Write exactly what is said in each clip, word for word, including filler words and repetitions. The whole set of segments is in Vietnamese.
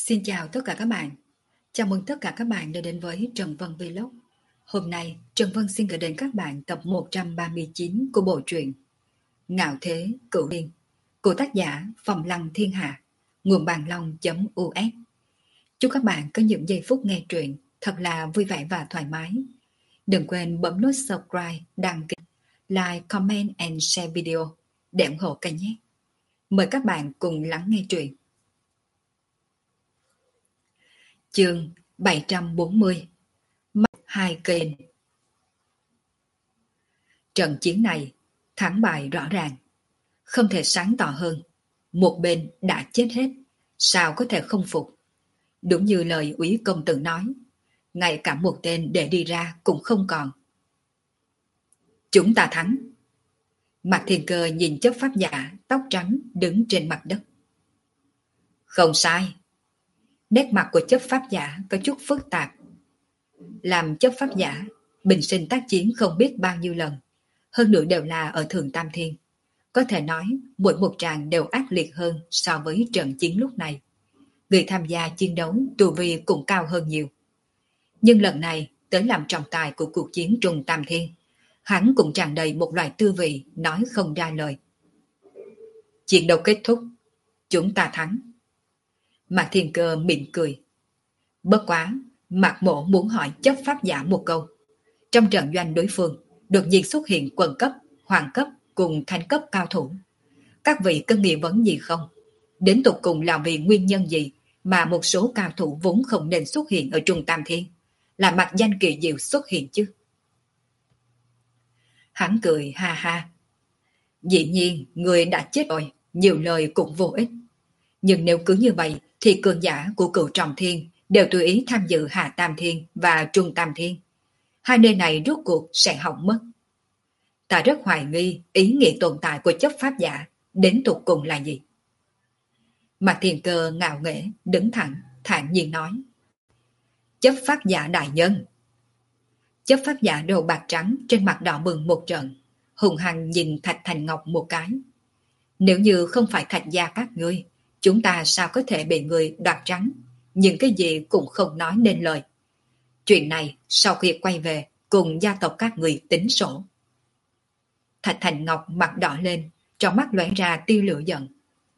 Xin chào tất cả các bạn. Chào mừng tất cả các bạn đã đến với Trần Vân Vlog. Hôm nay, Trần Vân xin gửi đến các bạn tập một trăm ba mươi chín của bộ truyện Ngạo Thế Cửu Liên của tác giả Phòng Lăng Thiên Hạ, nguồn bàn long.us. Chúc các bạn có những giây phút nghe truyện thật là vui vẻ và thoải mái. Đừng quên bấm nút subscribe, đăng ký, like, comment and share video để ủng hộ kênh nhé. Mời các bạn cùng lắng nghe truyện. Chương bảy trăm bốn mươi. Mắt hai kênh. Trận chiến này thắng bại rõ ràng, không thể sáng tỏ hơn. Một bên đã chết hết, sao có thể không phục? Đúng như lời úy công tử nói, ngay cả một tên để đi ra cũng không còn. Chúng ta thắng. Mạc Thiên Cơ nhìn chấp pháp giả tóc trắng đứng trên mặt đất. Không sai. Nét mặt của chấp pháp giả có chút phức tạp. Làm chấp pháp giả, bình sinh tác chiến không biết bao nhiêu lần, hơn nữa đều là ở Thượng Tam Thiên. Có thể nói mỗi một tràng đều ác liệt hơn so với trận chiến lúc này. Người tham gia chiến đấu tu vi cũng cao hơn nhiều. Nhưng lần này tới làm trọng tài của cuộc chiến Trung Tam Thiên, hắn cũng tràn đầy một loại tư vị nói không ra lời. Chiến đấu kết thúc, chúng ta thắng. Mạc Thiên Cơ mỉm cười. Bất quá, Mạc Mộ muốn hỏi chấp pháp giả một câu. Trong trận doanh đối phương, đột nhiên xuất hiện quần cấp, hoàng cấp cùng thánh cấp cao thủ. Các vị có nghi vấn gì không? Đến tục cùng là vì nguyên nhân gì mà một số cao thủ vốn không nên xuất hiện ở Trung Tam Thiên, là mặt danh kỳ diệu xuất hiện chứ? Hắn cười ha ha. Dĩ nhiên, người đã chết rồi, nhiều lời cũng vô ích. Nhưng nếu cứ như vậy, thì cường giả của Cửu Trọng Thiên đều tùy ý tham dự Hạ Tam Thiên và Trung Tam Thiên. Hai nơi này rốt cuộc sẽ hỏng mất. Ta rất hoài nghi ý nghĩa tồn tại của chấp pháp giả đến tục cùng là gì. Mạc Thiên Cơ ngạo nghễ đứng thẳng, thản nhiên nói. Chấp pháp giả đại nhân. Chấp pháp giả đầu bạc trắng trên mặt đỏ bừng một trận, hùng hăng nhìn Thạch Thành Ngọc một cái. Nếu như không phải Thạch gia các ngươi, chúng ta sao có thể bị người đoạt trắng, nhưng cái gì cũng không nói nên lời. Chuyện này sau khi quay về cùng gia tộc các người tính sổ. Thạch Thành Ngọc mặt đỏ lên, trong mắt lóe ra tia lửa giận.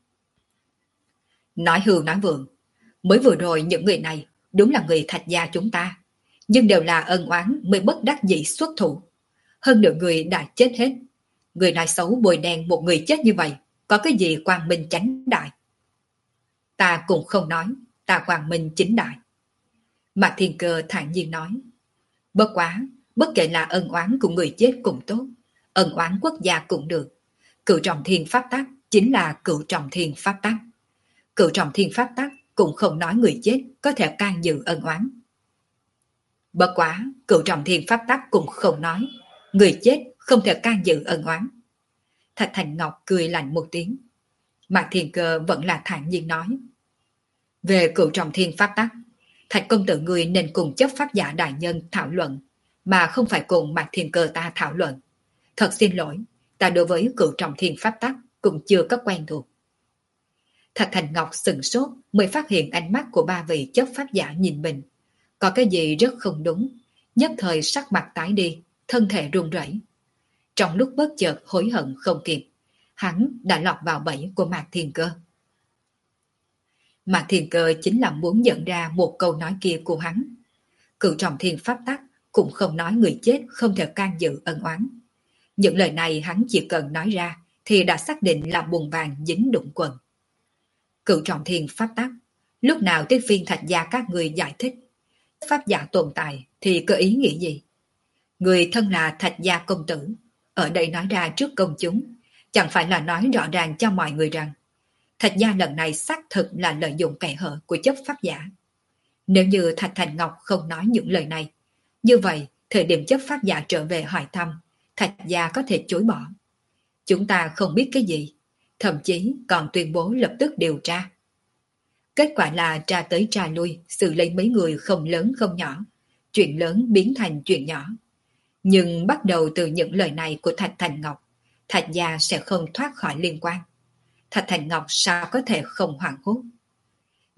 Nói hưu nói vượng, mới vừa rồi những người này đúng là người Thạch gia chúng ta, nhưng đều là ân oán mới bất đắc dĩ xuất thủ. Hơn nửa người đã chết hết. Người nói xấu bôi đen một người chết như vậy, có cái gì quang minh chánh đại? Ta cũng không nói, ta quang minh chính đại. Mạc Thiên Cơ thản nhiên nói. Bất quá, bất kể là ân oán của người chết cũng tốt, ân oán quốc gia cũng được. Cửu Trọng Thiên pháp tắc chính là Cửu Trọng Thiên pháp tắc. Cửu Trọng Thiên pháp tắc cũng không nói người chết có thể can dự ân oán. Bất quá, Cửu Trọng Thiên pháp tắc cũng không nói người chết không thể can dự ân oán. Thạch Thành Ngọc cười lạnh một tiếng. Mạc Thiên Cơ vẫn là thản nhiên nói. Về Cửu Trọng Thiên pháp tắc, Thạch công tử người nên cùng chấp pháp giả đại nhân thảo luận, mà không phải cùng Mạc Thiên Cơ ta thảo luận. Thật xin lỗi, ta đối với Cửu Trọng Thiên pháp tắc cũng chưa có quen thuộc. Thạch Thành Ngọc sừng sốt mới phát hiện ánh mắt của ba vị chấp pháp giả nhìn mình. Có cái gì rất không đúng, nhất thời sắc mặt tái đi, thân thể run rẩy. Trong lúc bất chợt hối hận không kịp, hắn đã lọt vào bẫy của Mạc Thiên Cơ. Mạc Thiên Cơ chính là muốn nhận ra một câu nói kia của hắn. Cửu Trọng Thiên pháp tắc cũng không nói người chết không thể can dự ân oán. Những lời này hắn chỉ cần nói ra thì đã xác định là buồn vàng dính đụng quần. Cửu Trọng Thiên pháp tắc, lúc nào tới phiên Thạch gia các người giải thích pháp giả tồn tại thì có ý nghĩa gì? Người thân là Thạch gia công tử, ở đây nói ra trước công chúng, chẳng phải là nói rõ ràng cho mọi người rằng Thạch gia lần này xác thực là lợi dụng kẻ hở của chấp pháp giả. Nếu như Thạch Thành Ngọc không nói những lời này, như vậy thời điểm chấp pháp giả trở về hỏi thăm, Thạch gia có thể chối bỏ. Chúng ta không biết cái gì, thậm chí còn tuyên bố lập tức điều tra. Kết quả là tra tới tra lui, xử lấy mấy người không lớn không nhỏ, chuyện lớn biến thành chuyện nhỏ. Nhưng bắt đầu từ những lời này của Thạch Thành Ngọc, Thạch gia sẽ không thoát khỏi liên quan. Thạch Thành Ngọc sao có thể không hoảng hốt?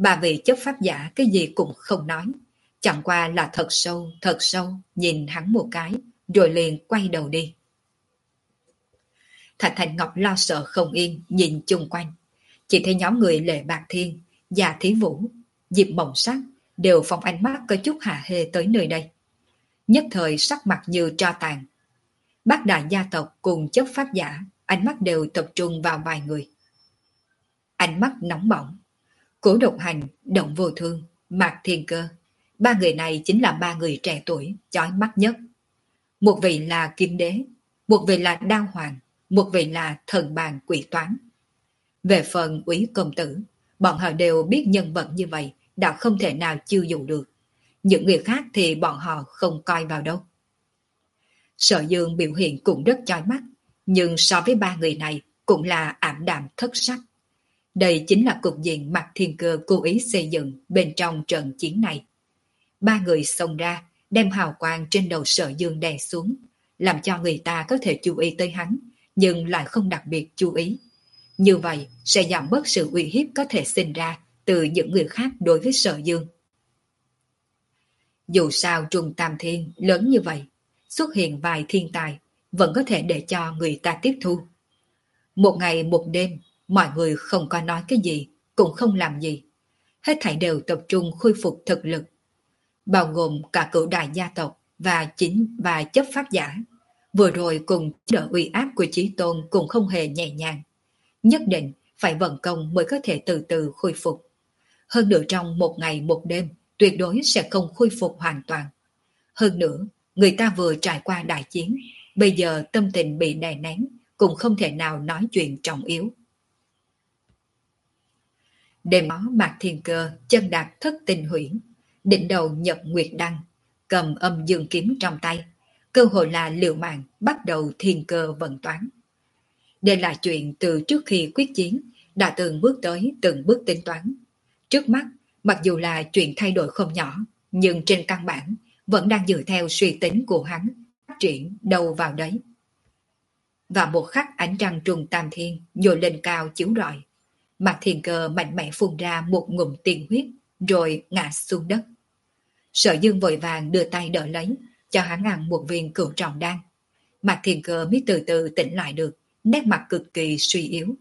Ba vị chấp pháp giả cái gì cũng không nói, chẳng qua là thật sâu, thật sâu, nhìn hắn một cái, rồi liền quay đầu đi. Thạch Thành Ngọc lo sợ không yên, nhìn chung quanh. Chỉ thấy nhóm người Lệ Bạc Thiên, Già Thí Vũ, Diệp Mộng Sắc đều phóng ánh mắt có chút hả hê tới nơi đây. Nhất thời sắc mặt như tro tàn. Bác đại gia tộc cùng chấp pháp giả, ánh mắt đều tập trung vào vài người. Ánh mắt nóng bỏng. Cố Độc Hành, Động Vô Thương, Mạc Thiên Cơ. Ba người này chính là ba người trẻ tuổi, chói mắt nhất. Một vị là Kim Đế, một vị là Đao Hoàng, một vị là Thần Bàn Quỷ Toán. Về phần Úy Công Tử, bọn họ đều biết nhân vật như vậy đã không thể nào chiêu dụ được. Những người khác thì bọn họ không coi vào đâu. Sở Dương biểu hiện cũng rất chói mắt, nhưng so với ba người này cũng là ảm đạm thất sắc. Đây chính là cục diện Mạc Thiên Cơ cố ý xây dựng bên trong trận chiến này. Ba người xông ra, đem hào quang trên đầu Sở Dương đè xuống, làm cho người ta có thể chú ý tới hắn, nhưng lại không đặc biệt chú ý. Như vậy sẽ giảm bớt sự uy hiếp có thể sinh ra từ những người khác đối với Sở Dương. Dù sao Trung Tam Thiên lớn như vậy, xuất hiện vài thiên tài vẫn có thể để cho người ta tiếp thu. Một ngày một đêm, mọi người không có nói cái gì, cũng không làm gì. Hết thảy đều tập trung khôi phục thực lực. Bao gồm cả cửu đại gia tộc và chính và chấp pháp giả. Vừa rồi cùng đỡ uy áp của Chí Tôn cũng không hề nhẹ nhàng. Nhất định phải vận công mới có thể từ từ khôi phục. Hơn nữa trong một ngày một đêm, tuyệt đối sẽ không khôi phục hoàn toàn. Hơn nữa, người ta vừa trải qua đại chiến, bây giờ tâm tình bị đè nén, cũng không thể nào nói chuyện trọng yếu. Đêm đó Mạc Thiên Cơ chân đạp thất tình huyễn, đỉnh đầu Nhật Nguyệt Đăng, cầm âm dương kiếm trong tay, cơ hội là liều mạng bắt đầu thiên cơ vận toán. Đây là chuyện từ trước khi quyết chiến, đã từng bước tới từng bước tính toán. Trước mắt, mặc dù là chuyện thay đổi không nhỏ, nhưng trên căn bản vẫn đang dựa theo suy tính của hắn, phát triển đầu vào đấy. Và một khắc ánh trăng trùng tam thiên nhồi lên cao chiếu rọi. Mạc Thiên Cơ mạnh mẽ phun ra một ngụm tiên huyết, rồi ngã xuống đất. Sở Dương vội vàng đưa tay đỡ lấy, cho hắn ăn một viên cửu trọng đan. Mạc Thiên Cơ mới từ từ tỉnh lại được, nét mặt cực kỳ suy yếu.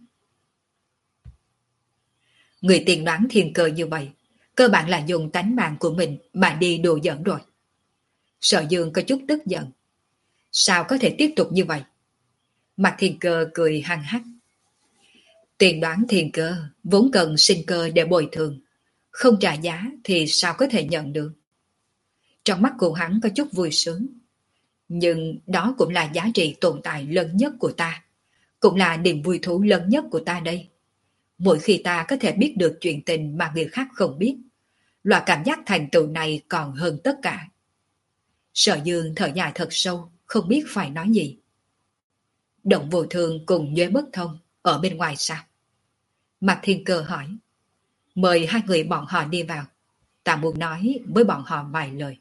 Người tiên đoán thiên cơ như vậy, cơ bản là dùng tánh mạng của mình mà đi đùa giỡn rồi. Sở Dương có chút tức giận. Sao có thể tiếp tục như vậy? Mạc Thiên Cơ cười hăng hắc. Tiên đoán thiên cơ vốn cần sinh cơ để bồi thường, không trả giá thì sao có thể nhận được? Trong mắt của hắn có chút vui sướng. Nhưng đó cũng là giá trị tồn tại lớn nhất của ta, cũng là niềm vui thú lớn nhất của ta đây. Mỗi khi ta có thể biết được chuyện tình mà người khác không biết, loại cảm giác thành tựu này còn hơn tất cả. Sở Dương thở dài thật sâu, không biết phải nói gì. Động Vô Thương cùng Nhuế Bất Thông ở bên ngoài sao? Mạc Thiên Cơ hỏi. Mời hai người bọn họ đi vào, ta muốn nói với bọn họ vài lời.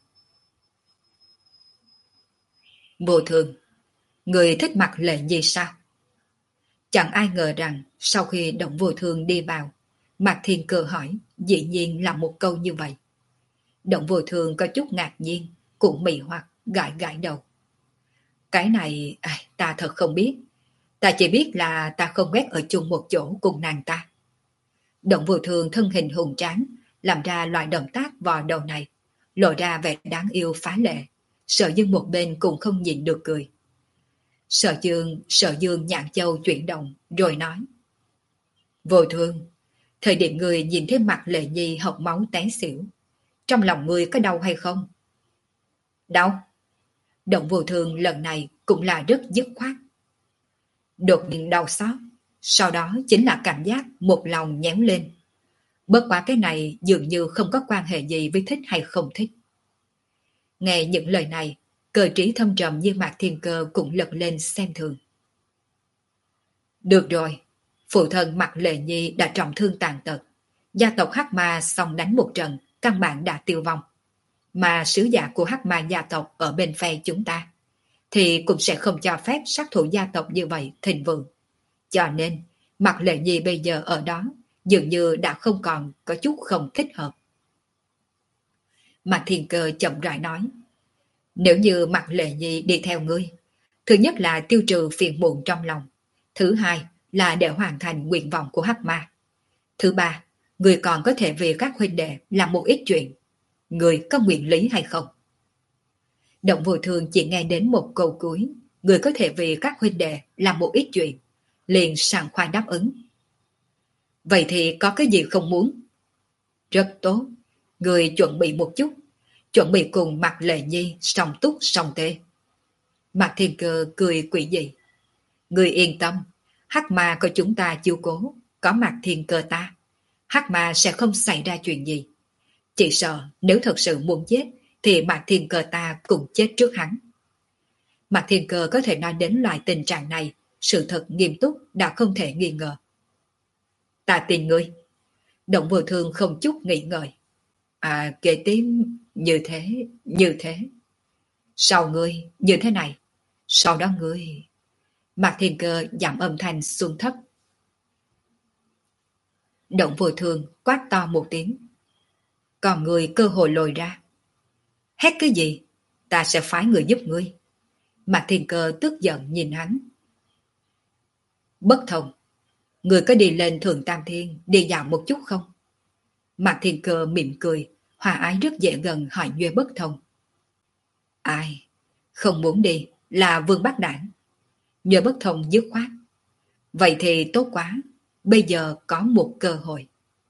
Vô Thương, người thích Mặc Lệ Nhi sao? Chẳng ai ngờ rằng sau khi Động Vô Thương đi vào, Mạc Thiên Cơ hỏi, dĩ nhiên là một câu như vậy. Động Vô Thương có chút ngạc nhiên, cũng mị hoặc gãi gãi đầu. Cái này à, ta thật không biết. Ta chỉ biết là ta không ghét ở chung một chỗ cùng nàng ta. Động Vô Thương thân hình hùng tráng, làm ra loại động tác vò đầu này, lộ ra vẻ đáng yêu phá lệ. Sở Dương một bên cũng không nhịn được cười. Sở Dương, Sở Dương nhãn châu chuyển động, rồi nói. Vô Thương, thời điểm người nhìn thấy Mặt Lệ Nhi học máu té xỉu, trong lòng người có đau hay không? Đau. Động Vô Thương lần này cũng là rất dứt khoát. Đột nhiên đau xót, sau đó chính là cảm giác một lòng nhéo lên. Bất quá cái này dường như không có quan hệ gì với thích hay không thích. Nghe những lời này, cơ trí thâm trầm như Mạc Thiên Cơ cũng lật lên xem thường. Được rồi, phụ thân Mạc Lệ Nhi đã trọng thương tàn tật. Gia tộc Hắc Ma xong đánh một trận, căn bản đã tiêu vong. Mà sứ giả của Hắc Ma gia tộc ở bên phe chúng ta, thì cũng sẽ không cho phép sát thủ gia tộc như vậy thịnh vượng. Cho nên, Mạc Lệ Nhi bây giờ ở đó, dường như đã không còn có chút không thích hợp. Mạc Thiên Cơ chậm rãi nói, nếu như Mạc Lệ Nhi đi theo ngươi, thứ nhất là tiêu trừ phiền muộn trong lòng, thứ hai là để hoàn thành nguyện vọng của Hắc Ma, thứ ba, ngươi còn có thể vì các huynh đệ làm một ít chuyện. Ngươi có nguyện lý hay không? Động Vô Thường chỉ nghe đến một câu cuối, ngươi có thể vì các huynh đệ làm một ít chuyện, liền sảng khoái đáp ứng. Vậy thì có cái gì không muốn? Rất tốt, ngươi chuẩn bị một chút, chuẩn bị cùng Mạc Lệ Nhi song túc song tê. Mạc Thiên Cơ cười quỷ dị. Ngươi yên tâm, Hắc Ma có chúng ta chiếu cố, có Mạc Thiên Cơ ta, Hắc Ma sẽ không xảy ra chuyện gì. Chỉ sợ nếu thật sự muốn chết thì Mạc Thiên Cơ ta cũng chết trước hắn. Mạc Thiên Cơ có thể nói đến loại tình trạng này, sự thật nghiêm túc đã không thể nghi ngờ. Ta tin ngươi. Động Vô Thương không chút nghĩ ngợi. À, kế tiếp như thế, như thế. Sau ngươi như thế này, sau đó ngươi... Mạc Thiên Cơ giảm âm thanh xuống thấp. Động Vô Thương quát to một tiếng. Còn người cơ hội lồi ra. Hét cái gì? Ta sẽ phái người giúp ngươi. Mạc Thiên Cơ tức giận nhìn hắn. Bất thông. Người có đi lên Thượng Tam Thiên đi dạo một chút không? Mạc Thiên Cơ mỉm cười, hòa ái rất dễ gần hỏi Nhuê Bất Thông. Ai? Không muốn đi là Vương Bác Đảng. Nhuê Bất Thông dứt khoát. Vậy thì tốt quá, bây giờ có một cơ hội.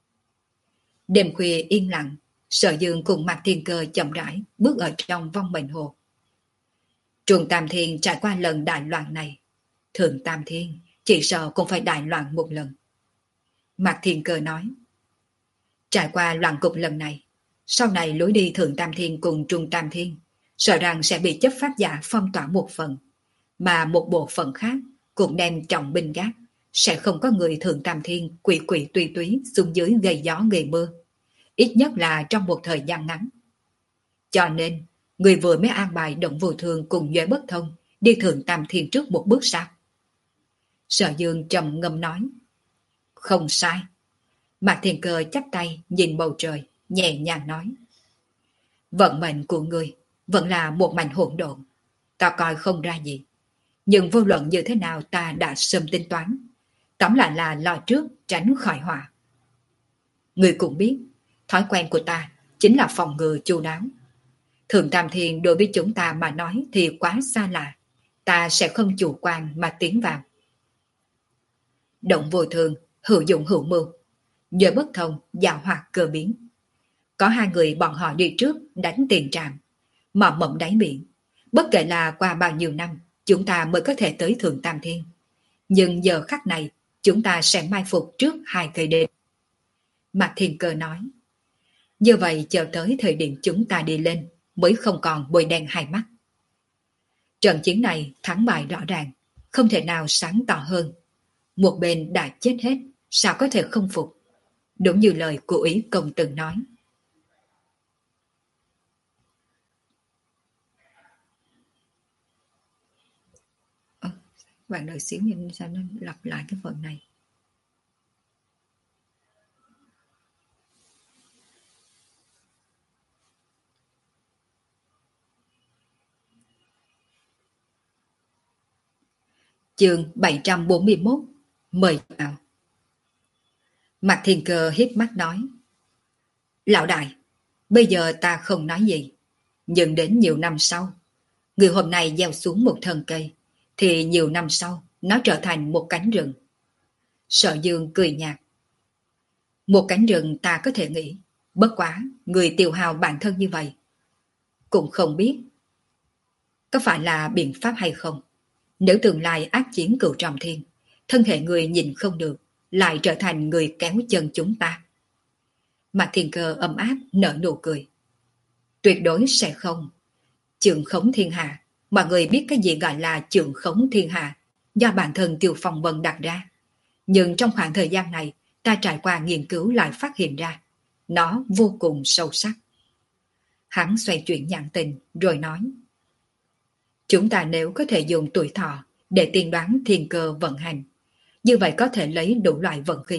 Đêm khuya yên lặng, Sở Dương cùng Mạc Thiên Cơ chậm rãi bước ở trong vong mệnh hồ. Trường Tam Thiên trải qua lần đại loạn này, Thượng Tam Thiên chỉ sợ cũng phải đại loạn một lần. Mạc Thiên Cơ nói, trải qua loạn cục lần này, sau này lối đi Thượng Tam Thiên cùng Trung Tam Thiên sợ rằng sẽ bị chấp pháp giả phong tỏa một phần, mà một bộ phận khác cũng đem trọng binh gác, sẽ không có người Thượng Tam Thiên quỷ quỷ tùy túy xuống dưới gây gió gây mưa, ít nhất là trong một thời gian ngắn. Cho nên, người vừa mới an bài Động Vô Thường cùng Nhuế Bất Thông đi Thượng Tam Thiên trước một bước sao? Sở Dương trầm ngâm nói, không sai. Mạc Thiên Cơ chắp tay nhìn bầu trời, nhẹ nhàng nói, vận mệnh của người vẫn là một mảnh hỗn độn, ta coi không ra gì. Nhưng vô luận như thế nào ta đã sớm tính toán, tóm lại là lo trước tránh khỏi họa. Người cũng biết, thói quen của ta chính là phòng ngừa chu đáo. Thượng Tam Thiên đối với chúng ta mà nói thì quá xa lạ, ta sẽ không chủ quan mà tiến vào. Động Vô Thường, hữu dụng hữu mưu, Nhờ Bất Thông, dạo hoạt cơ biến. Có hai người bọn họ đi trước đánh tiền trạm, mò mẫm đáy biển. Bất kể là qua bao nhiêu năm, chúng ta mới có thể tới Thượng Tam Thiên. Nhưng giờ khắc này, chúng ta sẽ mai phục trước hai cây đêm. Mạc Thiên Cơ nói, như vậy chờ tới thời điểm chúng ta đi lên, mới không còn bôi đen hai mắt. Trận chiến này thắng bại rõ ràng, không thể nào sáng tỏ hơn. Một bên đã chết hết, sao có thể không phục? Đúng như lời của Ý Công từng nói. À, bạn đợi xíu nhìn sao nó lặp lại cái phần này. Chương bảy trăm bốn mươi mốt, mời vào. Mạc Thiên Cơ hiếp mắt nói, lão đại, bây giờ ta không nói gì, nhưng đến nhiều năm sau, người hôm nay gieo xuống một thân cây, thì nhiều năm sau nó trở thành một cánh rừng. Sở Dương cười nhạt, một cánh rừng ta có thể nghĩ, bất quá người tiêu hao bản thân như vậy, cũng không biết có phải là biện pháp hay không. Nếu tương lai ác chiến cửu trọng thiên, thân thể người nhìn không được, lại trở thành người kéo chân chúng ta. Mạc Thiên Cơ ấm áp nở nụ cười. Tuyệt đối sẽ không. Trượng khống thiên hạ, mọi người biết cái gì gọi là trượng khống thiên hạ, do bản thân Tiêu Phong Vân đặt ra. Nhưng trong khoảng thời gian này, ta trải qua nghiên cứu lại phát hiện ra, nó vô cùng sâu sắc. Hắn xoay chuyển nhãn tình, rồi nói, chúng ta nếu có thể dùng tuổi thọ để tiên đoán thiên cơ vận hành, như vậy có thể lấy đủ loại vận khí,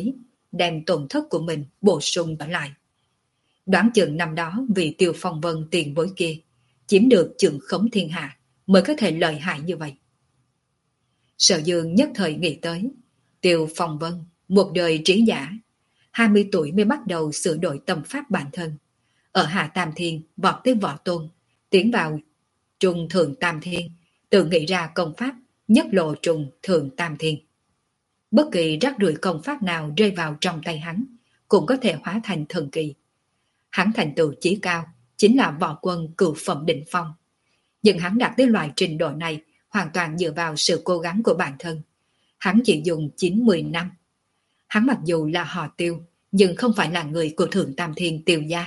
đem tổn thất của mình bổ sung trở lại. Đoán chừng năm đó vì Tiêu Phong Vân tiền bối kia chiếm được chưởng khống thiên hạ mới có thể lợi hại như vậy. Sở Dương nhất thời nghĩ tới Tiêu Phong Vân, một đời trí giả, hai mươi tuổi mới bắt đầu sửa đổi tâm pháp bản thân. Ở Hạ Tam Thiên vọt tới võ tôn, tiến vào Trung Thượng Tam Thiên, tự nghĩ ra công pháp nhất lộ Trung Thượng Tam Thiên. Bất kỳ rác rưởi công pháp nào rơi vào trong tay hắn cũng có thể hóa thành thần kỳ. Hắn thành tựu chí cao chính là võ quân cửu phẩm đỉnh phong. Nhưng hắn đạt tới loại trình độ này hoàn toàn dựa vào sự cố gắng của bản thân. Hắn chỉ dùng chín mươi năm. Hắn mặc dù là họ Tiêu, nhưng không phải là người của Thượng Tam Thiên Tiêu gia.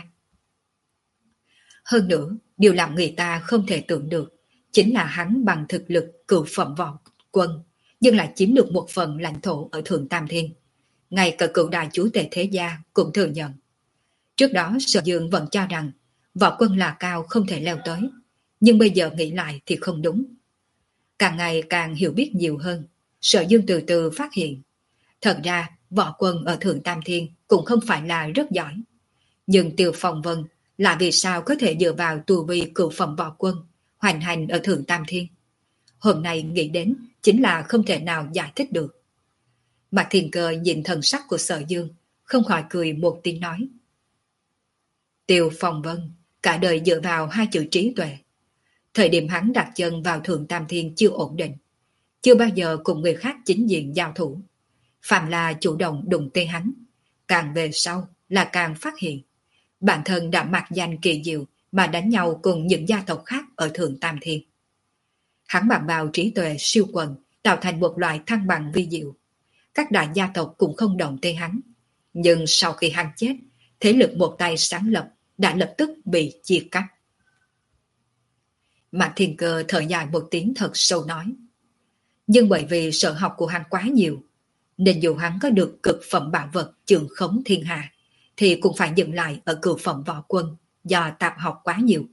Hơn nữa, điều làm người ta không thể tưởng được chính là hắn bằng thực lực cửu phẩm võ quân, nhưng lại chiếm được một phần lãnh thổ ở Thượng Tam Thiên. Ngay cả cựu đại chúa tể thế gia cũng thừa nhận. Trước đó Sở Dương vẫn cho rằng võ quân là cao không thể leo tới, nhưng bây giờ nghĩ lại thì không đúng. Càng ngày càng hiểu biết nhiều hơn, Sở Dương từ từ phát hiện. Thật ra võ quân ở Thượng Tam Thiên cũng không phải là rất giỏi. Nhưng Tiêu Phong Vân là vì sao có thể dựa vào tu vi cửu phẩm võ quân hoành hành ở Thượng Tam Thiên. Hôm nay nghĩ đến chính là không thể nào giải thích được. Mạc Thiên Cơ nhìn thần sắc của Sở Dương, không khỏi cười một tiếng nói. Tiêu Phong Vân cả đời dựa vào hai chữ trí tuệ. Thời điểm hắn đặt chân vào Thượng Tam Thiên chưa ổn định, chưa bao giờ cùng người khác chính diện giao thủ. Phạm là chủ động đụng tay hắn, càng về sau là càng phát hiện bản thân đã mặc danh kỳ diệu mà đánh nhau cùng những gia tộc khác ở Thượng Tam Thiên. Hắn bằng vào trí tuệ siêu quần tạo thành một loại thăng bằng vi diệu. Các đại gia tộc cũng không động tới hắn. Nhưng sau khi hắn chết, thế lực một tay sáng lập đã lập tức bị chia cắt. Mạc Thiên Cơ thở dài một tiếng thật sâu nói. Nhưng bởi vì sở học của hắn quá nhiều, nên dù hắn có được cực phẩm bảo vật trường khống thiên hạ, thì cũng phải dừng lại ở cửu phẩm võ quân do tạp học quá nhiều.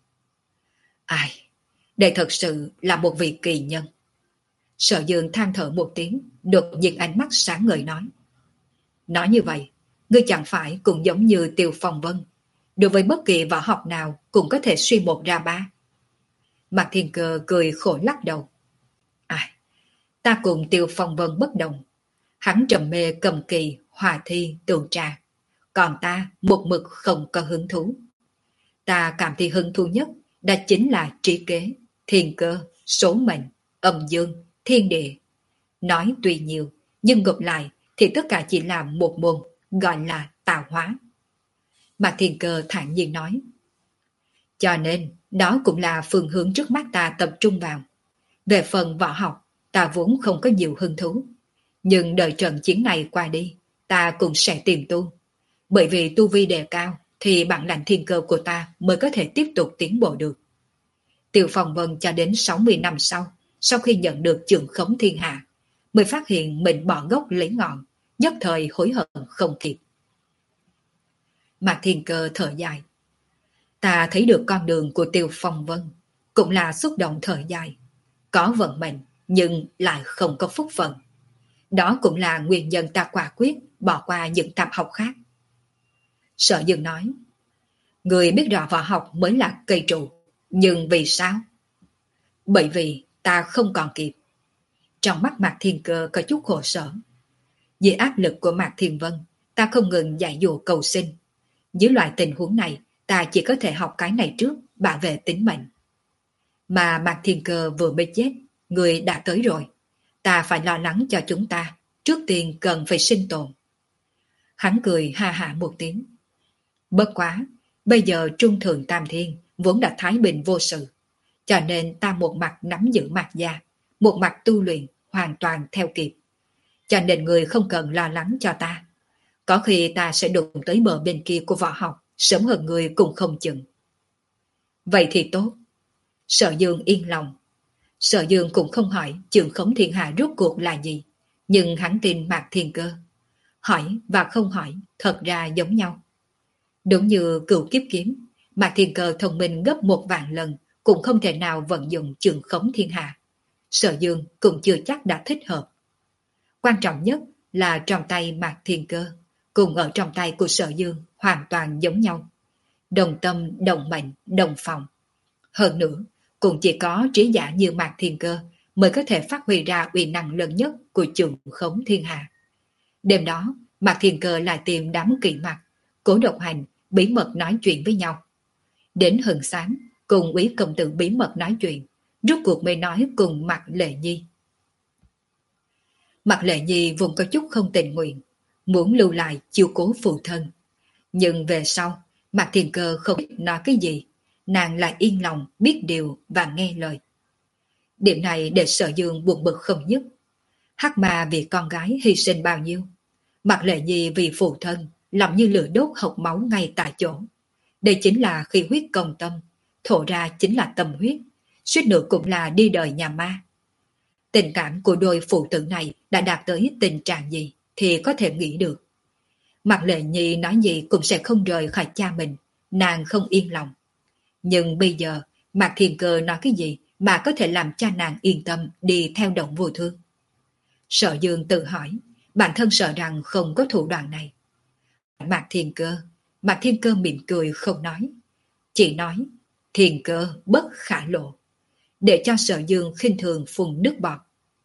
Ai, đây thật sự là một vị kỳ nhân. Sở Dương than thở một tiếng, đột nhiên ánh mắt sáng ngời nói. Nói như vậy, ngươi chẳng phải cũng giống như Tiêu Phong Vân, đối với bất kỳ võ học nào cũng có thể suy một ra ba. Mạc Thiên Cơ cười khổ lắc đầu. Ai, ta cùng Tiêu Phong Vân bất đồng. Hắn trầm mê cầm kỳ, hòa thi, tường trà. Còn ta một mực không có hứng thú. Ta cảm thấy hứng thú nhất đó chính là trí kế, thiên cơ, số mệnh, âm dương, thiên địa. Nói tuy nhiều, nhưng ngược lại thì tất cả chỉ là một môn, gọi là tạo hóa. Mạc Thiên Cơ thản nhiên nói. Cho nên, đó cũng là phương hướng trước mắt ta tập trung vào. Về phần võ học, ta vốn không có nhiều hứng thú. Nhưng đợi trận chiến này qua đi, ta cũng sẽ tìm tu. Bởi vì tu vi đề cao, thì bản lãnh thiên cơ của ta mới có thể tiếp tục tiến bộ được. Tiêu Phong Vân cho đến sáu mươi năm sau, sau khi nhận được trường khống thiên hạ, mới phát hiện mình bỏ gốc lấy ngọn, nhất thời hối hận không kịp. Mạc Thiên Cơ thở dài. Ta thấy được con đường của Tiêu Phong Vân, cũng là xúc động thở dài. Có vận mệnh, nhưng lại không có phúc phận. Đó cũng là nguyên nhân ta quả quyết bỏ qua những tạp học khác. Sở Dương nói, người biết rõ võ học mới là cây trụ, nhưng vì sao? Bởi vì ta không còn kịp. Trong mắt Mạc Thiên Cơ có chút khổ sở. Dưới áp lực của Mạc Thiên Vân, ta không ngừng dạy dỗ cầu sinh. Dưới loại tình huống này, ta chỉ có thể học cái này trước, bảo vệ tính mệnh. Mà Mạc Thiên Cơ vừa mới chết, người đã tới rồi. Ta phải lo lắng cho chúng ta, trước tiên cần phải sinh tồn. Hắn cười ha ha một tiếng. Bất quá, bây giờ Trung Thượng Tam Thiên vốn đã thái bình vô sự, cho nên ta một mặt nắm giữ Mạc gia, một mặt tu luyện hoàn toàn theo kịp. Cho nên người không cần lo lắng cho ta. Có khi ta sẽ đụng tới bờ bên kia của võ học, sớm hơn người cũng không chừng. Vậy thì tốt. Sở Dương yên lòng. Sở Dương cũng không hỏi trường khống thiên hạ rốt cuộc là gì, nhưng hắn tin Mạc Thiên Cơ. Hỏi và không hỏi thật ra giống nhau. Đúng như Cửu Kiếp Kiếm, Mạc Thiên Cơ thông minh gấp một vạn lần cũng không thể nào vận dụng trường khống thiên hạ. Sở Dương cũng chưa chắc đã thích hợp. Quan trọng nhất là trong tay Mạc Thiên Cơ cùng ở trong tay của Sở Dương hoàn toàn giống nhau. Đồng tâm, đồng mệnh, đồng phòng. Hơn nữa, cũng chỉ có trí giả như Mạc Thiên Cơ mới có thể phát huy ra uy năng lớn nhất của trường khống thiên hạ. Đêm đó, Mạc Thiên Cơ lại tìm đám kỵ mặt, Cố Độc Hành bí mật nói chuyện với nhau. Đến hừng sáng, cùng Úy công tử bí mật nói chuyện, rốt cuộc mới nói cùng Mạc Lệ Nhi. Mạc Lệ Nhi vùng có chút không tình nguyện, muốn lưu lại chiếu cố phụ thân. Nhưng về sau, Mạc Thiên Cơ không biết nói cái gì, nàng lại yên lòng biết điều và nghe lời. Điểm này để Sở Dương buồn bực không dứt. Hắc Ma vì con gái hy sinh bao nhiêu, Mạc Lệ Nhi vì phụ thân lòng như lửa đốt học máu ngay tại chỗ. Đây chính là khi huyết công tâm, thổ ra chính là tâm huyết, suýt nữa cũng là đi đời nhà ma. Tình cảm của đôi phụ tử này đã đạt tới tình trạng gì thì có thể nghĩ được. Mạc Lệ Nhi nói gì cũng sẽ không rời khỏi cha mình, nàng không yên lòng. Nhưng bây giờ, Mạc Thiên Cơ nói cái gì mà có thể làm cha nàng yên tâm đi theo Động Vô Thương? Sở Dương tự hỏi, bản thân sợ rằng không có thủ đoạn này. Mạc Thiên Cơ, Mạc Thiên Cơ mỉm cười không nói. Chỉ nói, Thiên Cơ bất khả lộ, để cho Sở Dương khinh thường phun nước bọt.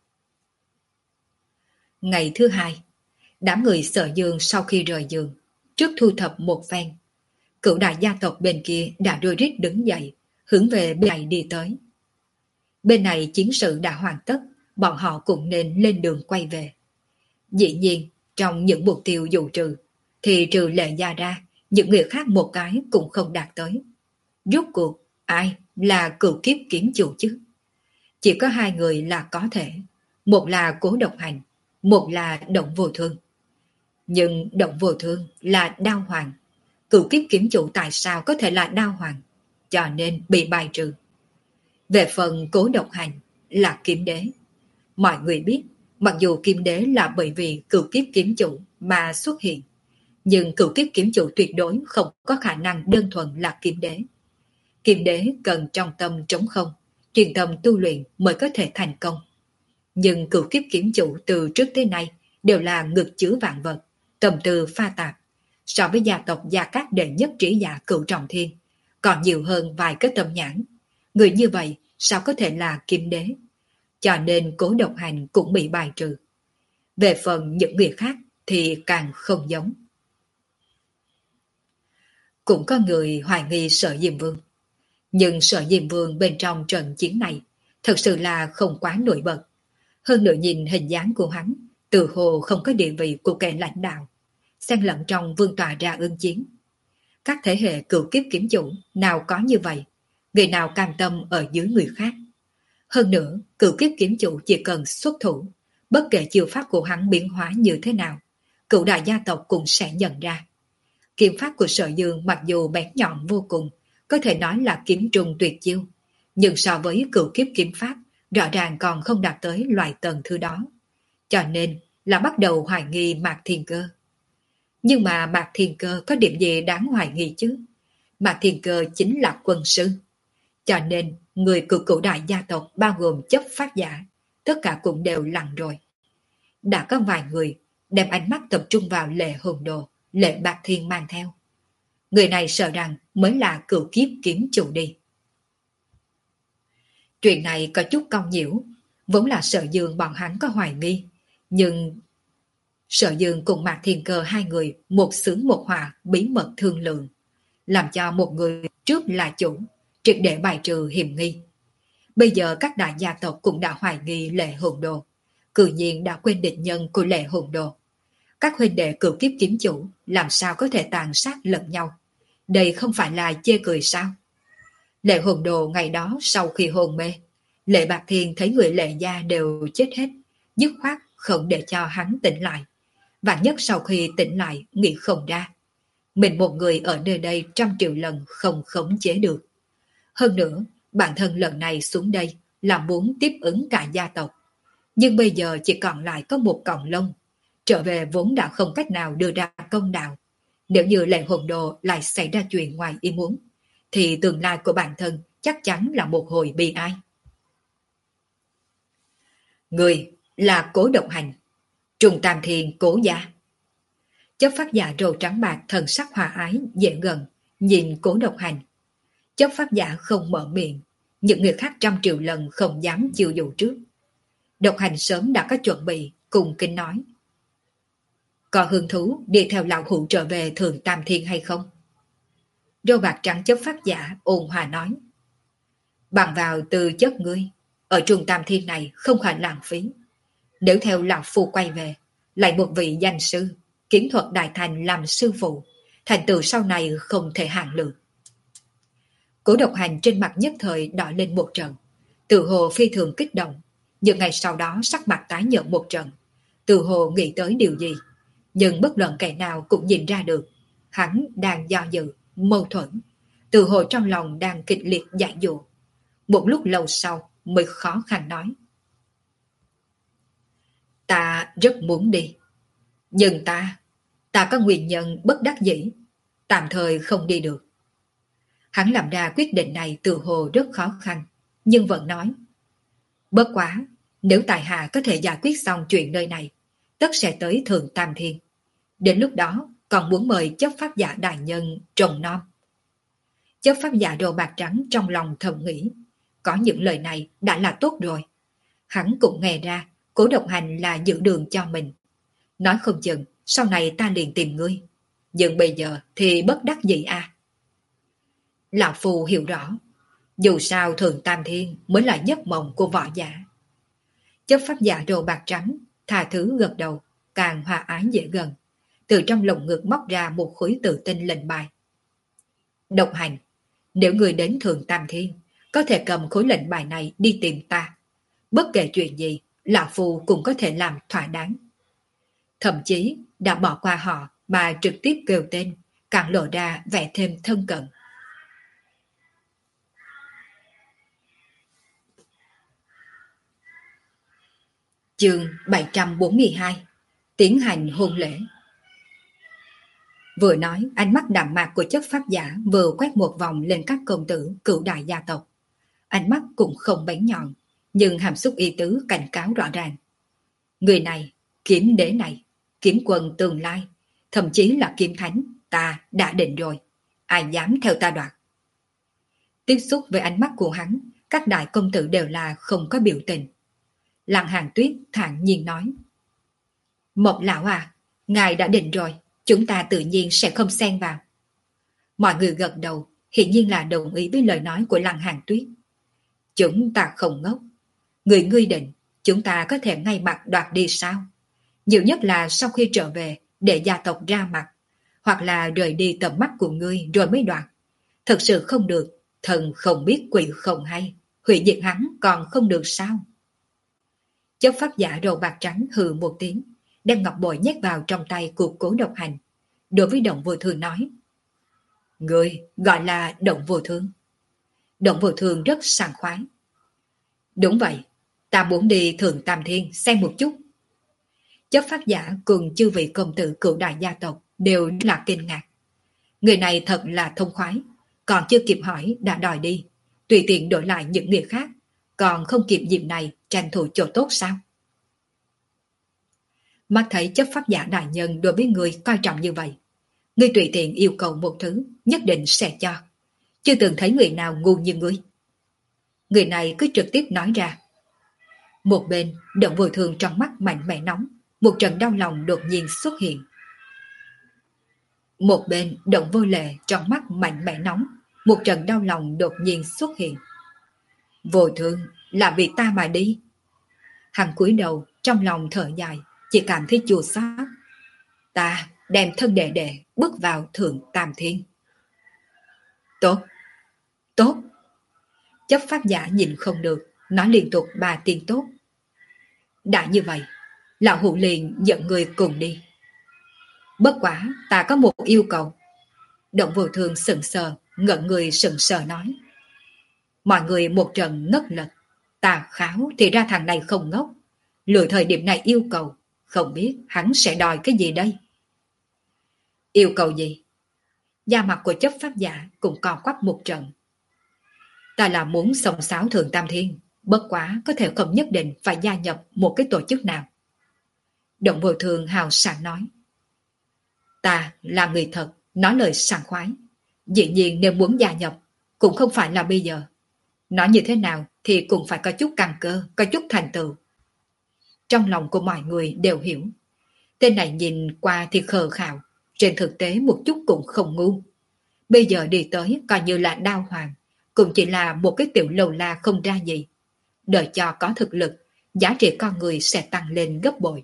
Ngày thứ hai, đám người Sở Dương sau khi rời giường, trước thu thập một phen, cửu đại gia tộc bên kia đã rối rít đứng dậy, hướng về bên này đi tới. Bên này chiến sự đã hoàn tất, bọn họ cũng nên lên đường quay về. Dĩ nhiên, trong những mục tiêu dụ trừ, thì trừ Lệ Gia ra, những người khác một cái cũng không đạt tới. Rốt cuộc, ai là cửu kiếp kiếm chủ chứ? Chỉ có hai người là có thể, một là Cố Độc Hành, một là Động Vô Thương. Nhưng Động Vô Thương là Đao Hoàng, cửu kiếp kiếm chủ tại sao có thể là Đao Hoàng, cho nên bị bài trừ. Về phần Cố Độc Hành là kiếm đế. Mọi người biết, mặc dù kiếm đế là bởi vì cửu kiếp kiếm chủ mà xuất hiện, nhưng cửu kiếp kiếm chủ tuyệt đối không có khả năng đơn thuần là kiếm đế. Kiếm đế cần trong tâm trống không, truyền tâm tu luyện mới có thể thành công. Nhưng cửu kiếp kiếm chủ từ trước tới nay đều là ngực chứa vạn vật, tâm tư pha tạp. So với gia tộc Gia Cát đệ nhất trí giả Cửu Trọng Thiên, còn nhiều hơn vài cái tâm nhãn. Người như vậy sao có thể là kiếm đế? Cho nên Cố Độc Hành cũng bị bài trừ. Về phần những người khác thì càng không giống. Cũng có người hoài nghi Sở Diêm Vương. Nhưng Sở Diêm Vương bên trong trận chiến này thật sự là không quá nổi bật. Hơn nữa nhìn hình dáng của hắn, từ hồ không có địa vị của kẻ lãnh đạo, xen lẫn trong vương tọa ra ứng chiến. Các thế hệ cửu kiếp kiếm chủ nào có như vậy, người nào cam tâm ở dưới người khác. Hơn nữa, cửu kiếp kiếm chủ chỉ cần xuất thủ, bất kể chiêu pháp của hắn biến hóa như thế nào, cửu đại gia tộc cũng sẽ nhận ra. Kiếm pháp của Sở Dương mặc dù bén nhọn vô cùng, có thể nói là kiếm trùng tuyệt chiêu, nhưng so với cửu kiếp kiếm pháp, rõ ràng còn không đạt tới loại tầng thứ đó. Cho nên là bắt đầu hoài nghi Mạc Thiên Cơ. Nhưng mà Mạc Thiên Cơ có điểm gì đáng hoài nghi chứ? Mạc Thiên Cơ chính là quân sư. Cho nên người của cửu đại gia tộc bao gồm chấp phát giả, tất cả cũng đều lặng rồi. Đã có vài người đem ánh mắt tập trung vào Lệ Hồn Đồ, Lệ Bạc Thiên mang theo. Người này sợ rằng mới là cửu kiếp kiếm chủ đi. Chuyện này có chút cong nhiễu, vốn là Sở Dương bọn hắn có hoài nghi, nhưng Sở Dương cùng Mạc Thiên Cơ hai người một xứ một họa bí mật thương lượng, làm cho một người trước là chủ, triệt để bài trừ hiểm nghi. Bây giờ các đại gia tộc cũng đã hoài nghi Lệ Hồn Đồ, cự nhiên đã quên địch nhân của Lệ Hồn Đồ. Các huynh đệ cửu kiếp kiếm chủ làm sao có thể tàn sát lẫn nhau? Đây không phải là chê cười sao? Lệ Hồn Đồ ngày đó sau khi hôn mê, Lệ Bạc Thiên thấy người Lệ gia đều chết hết, dứt khoát không để cho hắn tỉnh lại. Vạn nhất sau khi tỉnh lại nghĩ không ra, mình một người ở nơi đây trăm triệu lần không khống chế được. Hơn nữa, bản thân lần này xuống đây là muốn tiếp ứng cả gia tộc. Nhưng bây giờ chỉ còn lại có một cọng lông, trở về vốn đã không cách nào đưa ra công đạo. Nếu như Lệ Hồn Đồ lại xảy ra chuyện ngoài ý muốn, thì tương lai của bản thân chắc chắn là một hồi bi ai. Người là Cố Độc Hành, Trùng Tam Thiên Cố gia. Chấp pháp giả râu trắng bạc thần sắc hòa ái, dễ gần, nhìn Cố Độc Hành. Chấp pháp giả không mở miệng, những người khác trăm triệu lần không dám chịu dụ trước. Độc Hành sớm đã có chuẩn bị, cùng kính nói. Có hứng thú đi theo lão hữu trở về Thượng Tam Thiên hay không? Râu bạc trắng chấp pháp giả ôn hòa nói. Bằng vào từ chất ngươi, ở Trung Tam Thiên này không phải lãng phí. Nếu theo lão phu quay về, lại một vị danh sư, kiếm thuật đại thành làm sư phụ, thành tựu sau này không thể hạn lượng. Cố Độc Hành trên mặt nhất thời đỏ lên một trận, tự hồ phi thường kích động, nhưng ngày sau đó sắc mặt tái nhợt một trận, tự hồ nghĩ tới điều gì, nhưng bất luận kẻ nào cũng nhìn ra được, hắn đang do dự, mâu thuẫn, tự hồ trong lòng đang kịch liệt giải dụ. Một lúc lâu sau mới khó khăn nói. Ta rất muốn đi, nhưng ta, ta có nguyên nhân bất đắc dĩ, tạm thời không đi được. Hắn làm ra quyết định này tự hồ rất khó khăn, nhưng vẫn nói. Bất quá, nếu tài hạ có thể giải quyết xong chuyện nơi này, tất sẽ tới Thượng Tam Thiên. Đến lúc đó, còn muốn mời chấp pháp giả đại nhân trồng non. Chấp pháp giả đồ bạc trắng trong lòng thầm nghĩ, có những lời này đã là tốt rồi. Hắn cũng nghe ra, Cố Độc Hành là giữ đường cho mình. Nói không chừng, sau này ta liền tìm ngươi. Nhưng bây giờ thì bất đắc dĩ à. Lão Phu hiểu rõ, dù sao Thượng Tam Thiên mới là giấc mộng của võ giả. Chấp pháp giả đồ bạc trắng, tha thứ gật đầu, càng hòa ái dễ gần. Từ trong lồng ngực móc ra một khối tự tinh lệnh bài. Độc Hành, nếu người đến Thượng Tam Thiên, có thể cầm khối lệnh bài này đi tìm ta. Bất kể chuyện gì, Lão Phu cũng có thể làm thỏa đáng. Thậm chí đã bỏ qua họ mà trực tiếp kêu tên, càng lộ ra vẻ thêm thân cận. Chương bảy trăm bốn mươi hai. Tiến hành hôn lễ. Vừa nói, ánh mắt đạm mạc của chất pháp giả vừa quét một vòng lên các công tử cửu đại gia tộc. Ánh mắt cũng không bén nhọn, nhưng hàm xúc ý tứ cảnh cáo rõ ràng. Người này, kiếm đế này, kiếm quân tương lai, thậm chí là kiếm thánh, ta đã định rồi. Ai dám theo ta đoạt? Tiếp xúc với ánh mắt của hắn, các đại công tử đều là không có biểu tình. Lăng Hàn Tuyết thản nhiên nói. Mộc lão à, ngài đã định rồi, chúng ta tự nhiên sẽ không xen vào. Mọi người gật đầu, hiển nhiên là đồng ý với lời nói của Lăng Hàn Tuyết. Chúng ta không ngốc. Người ngươi định, chúng ta có thể ngay mặt đoạt đi sao? Nhiều nhất là sau khi trở về, để gia tộc ra mặt, hoặc là rời đi tầm mắt của ngươi rồi mới đoạt. Thật sự không được, thần không biết quỷ không hay, hủy diệt hắn còn không được sao? Chấp pháp giả râu bạc trắng hừ một tiếng, đem ngọc bội nhét vào trong tay của Cố Độc Hành. Đối với Động Vô Thương nói. Người gọi là Động Vô Thương. Động Vô Thương rất sảng khoái. Đúng vậy, ta muốn đi Thượng Tam Thiên xem một chút. Chấp pháp giả cùng chư vị công tử cửu đại gia tộc đều là kinh ngạc. Người này thật là thông khoái, còn chưa kịp hỏi đã đòi đi, tùy tiện đổi lại những người khác, còn không kịp dịp này tranh thủ chỗ tốt sao? Mắt thấy chấp pháp giả đại nhân đối với người coi trọng như vậy, ngươi tùy tiện yêu cầu một thứ nhất định sẽ cho. Chưa từng thấy người nào ngu như ngươi. Người này cứ trực tiếp nói ra. Một bên, Động Vô Thương trong mắt mạnh mẽ nóng, một trận đau lòng đột nhiên xuất hiện. Một bên, Động Vô Lệ trong mắt mạnh mẽ nóng, một trận đau lòng đột nhiên xuất hiện. Vô Thương, là vì ta mà đi. Hắn cúi đầu, trong lòng thở dài, chỉ cảm thấy chua xót. Ta đem thân đệ đệ bước vào Thượng Tam Thiên. Tốt, tốt. Chấp pháp giả nhìn không được, nói liên tục ba tiếng tốt. Đã như vậy, lão hữu liền dẫn người cùng đi. Bất quá, ta có một yêu cầu. Động Vô Thương sững sờ, ngẩn người sững sờ nói. Mọi người một trận ngất lật. Ta kháo thì ra thằng này không ngốc. Lựa thời điểm này yêu cầu, không biết hắn sẽ đòi cái gì đây? Yêu cầu gì? Da mặt của chấp pháp giả cũng co quắp một trận. Ta là muốn song sáo Thượng Tam Thiên, bất quá có thể không nhất định phải gia nhập một cái tổ chức nào. Động Vô Thường hào sảng nói. Ta là người thật, nói lời sảng khoái. Dĩ nhiên nếu muốn gia nhập, cũng không phải là bây giờ. Nói như thế nào thì cũng phải có chút căn cơ, có chút thành tựu. Trong lòng của mọi người đều hiểu. Tên này nhìn qua thì khờ khạo, trên thực tế một chút cũng không ngu. Bây giờ đi tới coi như là đao hoàng, cũng chỉ là một cái tiểu lầu la không ra gì. Đợi cho có thực lực, giá trị con người sẽ tăng lên gấp bội.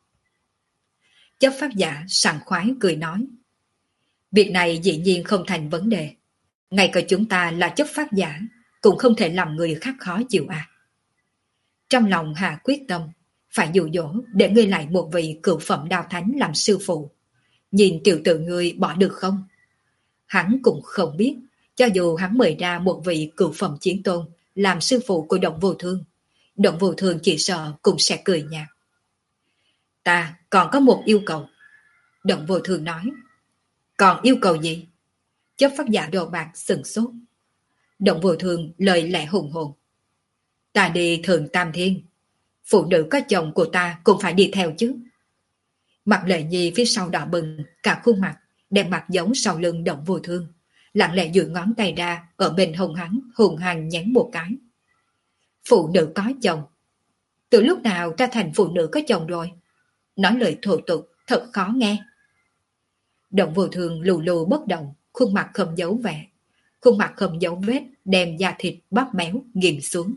Chấp pháp giả sảng khoái cười nói. Việc này dĩ nhiên không thành vấn đề. Ngay cả chúng ta là chấp pháp giả, cũng không thể làm người khác khó chịu à. Trong lòng Hạ quyết tâm, phải dụ dỗ để ngươi lại một vị cựu phẩm đao thánh làm sư phụ. Nhìn tiểu tử ngươi bỏ được không? Hắn cũng không biết, cho dù hắn mời ra một vị cựu phẩm chiến tôn làm sư phụ của Động Vô Thương, Động Vô Thương chỉ sợ cũng sẽ cười nhạt. Ta còn có một yêu cầu. Động Vô Thương nói. Còn yêu cầu gì? Chấp pháp giả đồ bạc sừng sốt. Động Vô Thương lời lẽ hùng hồn. Ta đi Thượng Tam Thiên, phụ nữ có chồng của ta cũng phải đi theo chứ. Mặt Lệ Nhi phía sau đỏ bừng, cả khuôn mặt, đem mặt giống sau lưng Động Vô Thương, lặng lẽ duỗi ngón tay ra ở bên hông hắn, hùng hăng nhấn một cái. Phụ nữ có chồng? Từ lúc nào ta thành phụ nữ có chồng rồi? Nói lời thô tục, thật khó nghe. Động Vô Thương lù lù bất động, khuôn mặt không giấu vẻ, khuôn mặt không giấu vết, đem da thịt bóp méo, ghim xuống.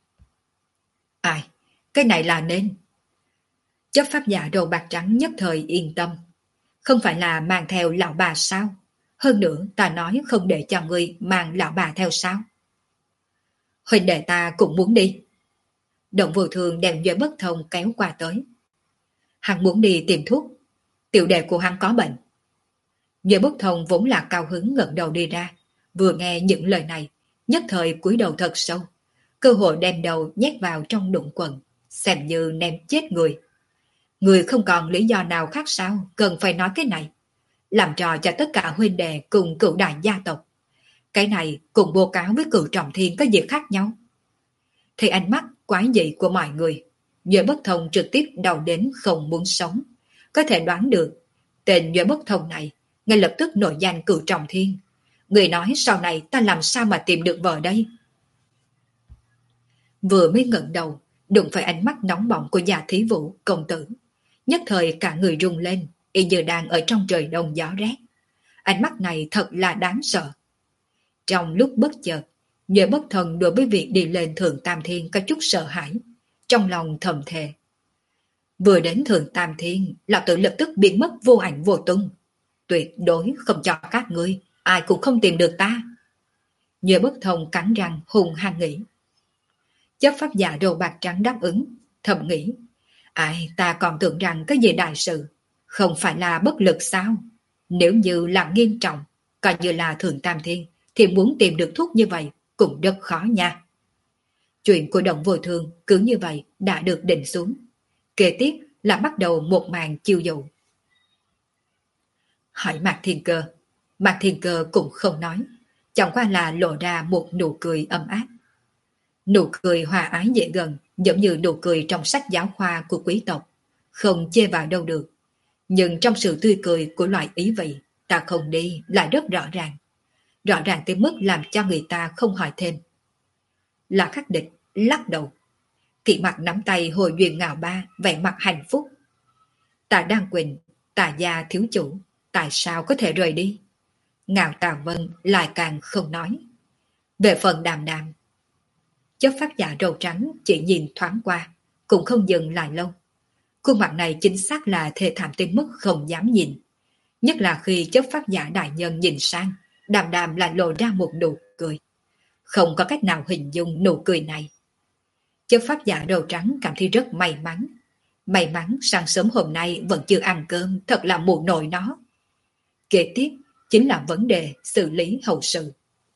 Ai, cái này là nên. Chấp pháp giả đầu bạc trắng nhất thời yên tâm. Không phải là mang theo lão bà sao? Hơn nữa ta nói không để cho ngươi mang lão bà theo sao? Huynh đệ ta cũng muốn đi. Động Vô Thương đem Duệ Bất Thông kéo qua tới. Hắn muốn đi tìm thuốc. Tiểu đệ của hắn có bệnh. Duệ Bất Thông vốn là cao hứng ngẩng đầu đi ra. Vừa nghe những lời này, nhất thời cúi đầu thật sâu. Cơ hội đem đầu nhét vào trong đụng quần, xem như ném chết người. Người không còn lý do nào khác sao cần phải nói cái này. Làm trò cho tất cả huynh đệ cùng cựu đại gia tộc. Cái này cùng bố cáo với cựu trọng thiên có gì khác nhau. Thì ánh mắt quái dị của mọi người, Duệ Bất Thông trực tiếp đau đến không muốn sống. Có thể đoán được, tên Duệ Bất Thông này ngay lập tức nổi danh cựu trọng thiên. Người nói sau này ta làm sao mà tìm được vợ đây? Vừa mới ngẩng đầu, đụng phải ánh mắt nóng bỏng của Dạ Thí Vũ công tử. Nhất thời cả người rung lên, y như đang ở trong trời đông gió rét. Ánh mắt này thật là đáng sợ. Trong lúc bất chợt, Duệ Bất Thông đối với việc đi lên Thượng Tam Thiên có chút sợ hãi, trong lòng thầm thề. Vừa đến Thượng Tam Thiên, lão tử lập tức biến mất vô ảnh vô tung. Tuyệt đối không cho các ngươi, ai cũng không tìm được ta. Duệ Bất Thông cắn răng hùng hăng nghĩ. Chấp pháp giả đồ bạc trắng đáp ứng, thầm nghĩ. Ai ta còn tưởng rằng cái gì đại sự, không phải là bất lực sao? Nếu như là nghiêm trọng, coi như là Thượng Tam Thiên, thì muốn tìm được thuốc như vậy cũng rất khó nha. Chuyện của Động Vô Thương cứ như vậy đã được định xuống. Kế tiếp là bắt đầu một màn chiêu dụ. Hỏi Mạc Thiên Cơ. Mạc Thiên Cơ cũng không nói, chẳng qua là lộ ra một nụ cười ấm áp. Nụ cười hòa ái dễ gần, giống như nụ cười trong sách giáo khoa của quý tộc, không chê vào đâu được. Nhưng trong sự tươi cười của loại ý vị, ta không đi lại rất rõ ràng. Rõ ràng tới mức làm cho người ta không hỏi thêm. Là Khắc Địch lắc đầu. Kỵ mặt nắm tay hồi duyên ngào ba, vẻ mặt hạnh phúc. Ta đang quỳnh, Tà gia thiếu chủ, tại sao có thể rời đi? Ngạo Tà Vân lại càng không nói. Về phần Đàm Đàm, chấp pháp giả râu trắng chỉ nhìn thoáng qua, cũng không dừng lại lâu. Khuôn mặt này chính xác là thê thảm tới mức không dám nhìn. Nhất là khi chấp pháp giả đại nhân nhìn sang, Đàm Đàm lại lộ ra một nụ cười. Không có cách nào hình dung nụ cười này. Chấp pháp giả râu trắng cảm thấy rất may mắn. May mắn sáng sớm hôm nay vẫn chưa ăn cơm, thật là mù nổi nó. Kế tiếp chính là vấn đề xử lý hậu sự.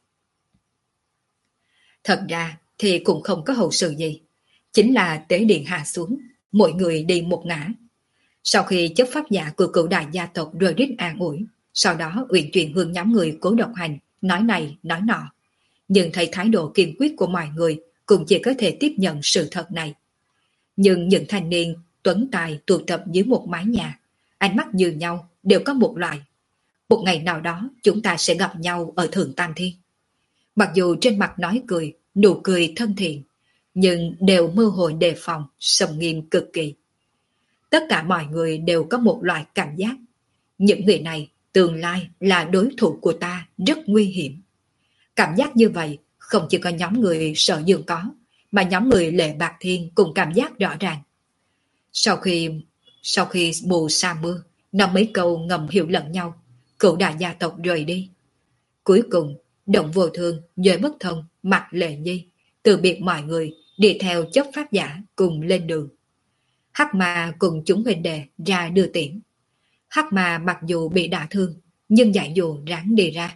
Thật ra thì cũng không có hậu sự gì. Chính là tế điện hạ xuống, mỗi người đi một ngã. Sau khi chấp pháp giả của cựu đại gia tộc rơi rít an ủi, sau đó uyển chuyển hướng nhóm người Cố Độc Hành, nói này nói nọ. Nhưng thấy thái độ kiên quyết của mọi người cũng chỉ có thể tiếp nhận sự thật này. Nhưng những thanh niên tuấn tài tụ tập dưới một mái nhà, ánh mắt như nhau đều có một loại. Một ngày nào đó chúng ta sẽ gặp nhau ở Thượng Tam Thiên. Mặc dù trên mặt nói cười, nụ cười thân thiện, nhưng đều mơ hồ đề phòng, sầm nghiêm cực kỳ. Tất cả mọi người đều có một loại cảm giác. Những người này tương lai là đối thủ của ta rất nguy hiểm. Cảm giác như vậy không chỉ có nhóm người Sở Dương có, mà nhóm người Lệ Bạc Thiên cũng cảm giác rõ ràng. Sau khi sau khi mù sa mưa, nói mấy câu ngầm hiểu lẫn nhau, cửu đại gia tộc rời đi. Cuối cùng, Động Vô Thương, Giới Bất Thông, Mạc Lệ Nhi từ biệt mọi người, đi theo chấp pháp giả cùng lên đường. Hắc Ma cùng chúng huynh đệ ra đưa tiễn. Hắc Ma mặc dù bị đả thương, nhưng giải dù ráng đi ra.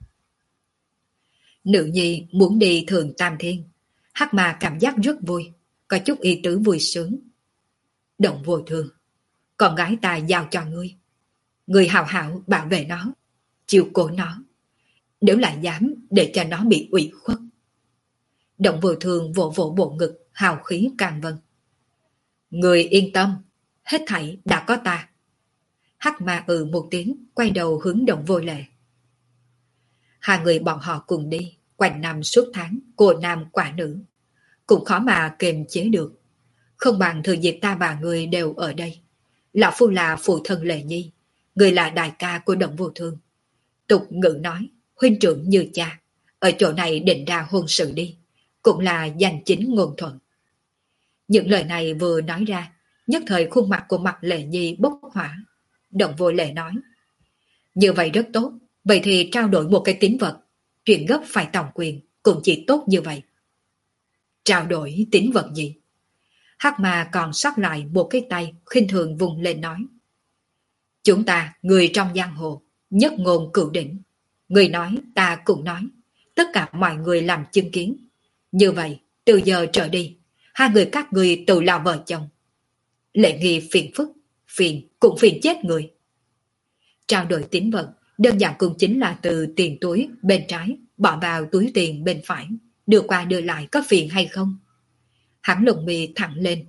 Nữ nhi muốn đi Thượng Tam Thiên. Hắc Ma cảm giác rất vui, có chút ý tứ vui sướng. Động Vô Thương, con gái ta giao cho ngươi. Ngươi hào hảo bảo vệ nó, chiều cố nó. Nếu lại dám để cho nó bị ủy khuất. Động Vô Thương vỗ vỗ bộ ngực, hào khí càng vân. Người yên tâm, hết thảy đã có ta. Hắc Ma ừ một tiếng, quay đầu hướng Động Vô Lệ. Hai người bọn họ cùng đi, quanh năm suốt tháng, cô nam quả nữ. Cũng khó mà kiềm chế được. Không bằng thừa dịp ta và người đều ở đây. Lão phu là phụ thân Lệ Nhi, người là đại ca của Động Vô Thương. Tục ngữ nói, huynh trưởng như cha, ở chỗ này định ra hôn sự đi, cũng là danh chính ngôn thuận. Những lời này vừa nói ra, nhất thời khuôn mặt của Mạc Lệ Nhi bốc hỏa. Động Vô Lệ nói, như vậy rất tốt, vậy thì trao đổi một cái tín vật, chuyện gấp phải tòng quyền, cũng chỉ tốt như vậy. Trao đổi tín vật gì? Hắc Ma còn sót lại một cái tay, khinh thường vùng lên nói. Chúng ta, người trong giang hồ, nhất ngôn cửu đỉnh. Người nói, ta cũng nói. Tất cả mọi người làm chứng kiến. Như vậy, từ giờ trở đi, hai người các người tự là vợ chồng. Lệ Nghi phiền phức, phiền cũng phiền chết người. Trao đổi tín vật, đơn giản cũng chính là từ tiền túi bên trái, bỏ vào túi tiền bên phải, đưa qua đưa lại có phiền hay không? Hắn lồng mi thẳng lên.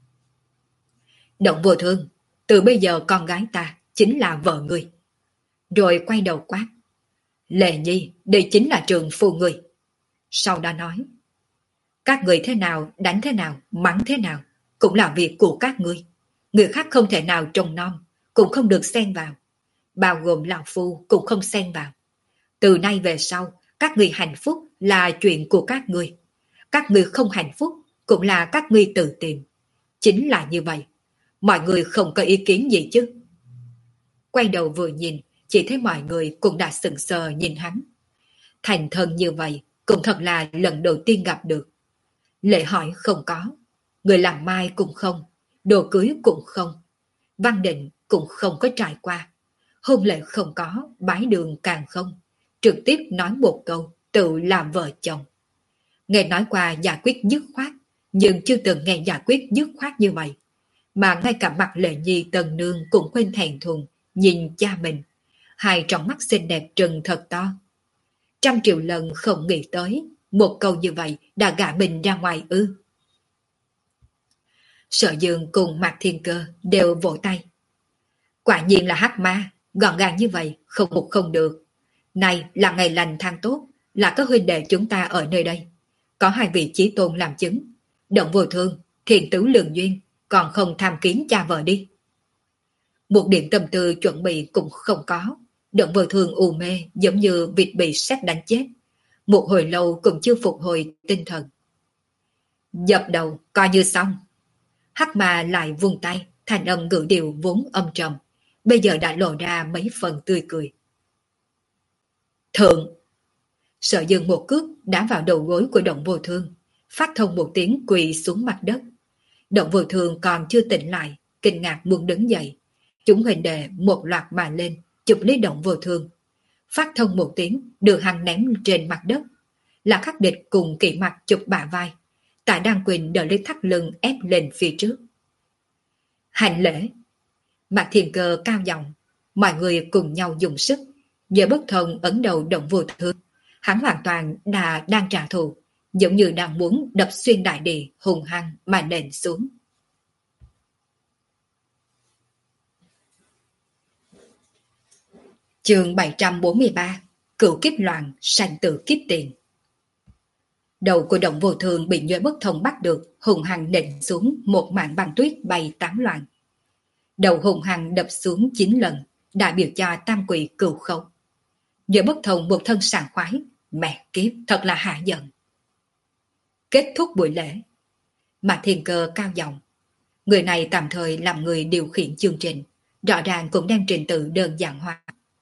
Động Vô Thương, từ bây giờ con gái ta chính là vợ người. Rồi quay đầu quát. Lệ Nhi, đây chính là trường phu người. Sau đó nói. Các người thế nào, đánh thế nào, mắng thế nào, cũng là việc của các ngươi. Người khác không thể nào trông nom, cũng không được xen vào. Bao gồm lão phu cũng không xen vào. Từ nay về sau, các người hạnh phúc là chuyện của các ngươi. Các người không hạnh phúc cũng là các ngươi tự tìm. Chính là như vậy. Mọi người không có ý kiến gì chứ? Quay đầu vừa nhìn, chỉ thấy mọi người cũng đã sững sờ nhìn hắn. Thành thân như vậy, cũng thật là lần đầu tiên gặp được. Lễ hỏi không có, người làm mai cũng không, đồ cưới cũng không, văn định cũng không có trải qua, hôn lễ không có, bái đường càng không, trực tiếp nói một câu, tự làm vợ chồng. Nghe nói qua giải quyết dứt khoát, nhưng chưa từng nghe giải quyết dứt khoát như vậy. Mà ngay cả mặt Lệ Nhi Tần Nương cũng quên thẹn thùng, nhìn cha mình, hai tròng mắt xinh đẹp trừng thật to. Trăm triệu lần không nghĩ tới, một câu như vậy đã gả mình ra ngoài ư. Sở Dương cùng Mạc Thiên Cơ đều vỗ tay. Quả nhiên là Hắc Ma, gọn gàng như vậy, không một không được. Này là ngày lành tháng tốt, là các huynh đệ chúng ta ở nơi đây. Có hai vị chí tôn làm chứng. Động Vô Thương, Thiền Tứ Lương Duyên, còn không tham kiến cha vợ đi. Một điểm tâm tư chuẩn bị cũng không có. Động Vô Thương u mê giống như vịt bị sét đánh chết. Một hồi lâu cũng chưa phục hồi tinh thần. Dập đầu, coi như xong. Hắc Ma lại vung tay, thành âm ngữ điệu vốn âm trầm, bây giờ đã lộ ra mấy phần tươi cười. Thượng! Sở Dương một cước đá vào đầu gối của Động Vô Thương, phát thông một tiếng quỳ xuống mặt đất. Động Vô Thương còn chưa tỉnh lại, kinh ngạc muốn đứng dậy. Chúng huynh đệ một loạt mà lên, chụp lấy Động Vô Thương. Phát thông một tiếng, đưa hắn ném trên mặt đất. Là Khắc Địch cùng Kỵ Mặc chụp bả vai. Tạ Đăng Quỳnh đỡ lấy thắt lưng ép lên phía trước. Hành lễ! Mạc Thiên Cơ cao giọng, mọi người cùng nhau dùng sức. Giờ Bất Thông ấn đầu Động Vô Thương. Hắn hoàn toàn đã đang trả thù, giống như đang muốn đập xuyên đại địa hùng hăng mà nện xuống. Chương bảy trăm bốn mươi ba. Cửu kiếp loạn, sanh tử kiếp tiền. Đầu của Động Vô Thường bị Nhuệ Bất Thông bắt được, hùng hăng nện xuống một mảng băng tuyết bay tán loạn. Đầu hùng hăng đập xuống chín lần, đại biểu cho tam quỷ cửu khấu. Nhuệ Bất Thông một thân sảng khoái, mẹ kiếp thật là hạ giận. Kết thúc buổi lễ, mà Thiên Cơ cao giọng, người này tạm thời làm người điều khiển chương trình, rõ ràng cũng đem trình tự đơn giản hóa.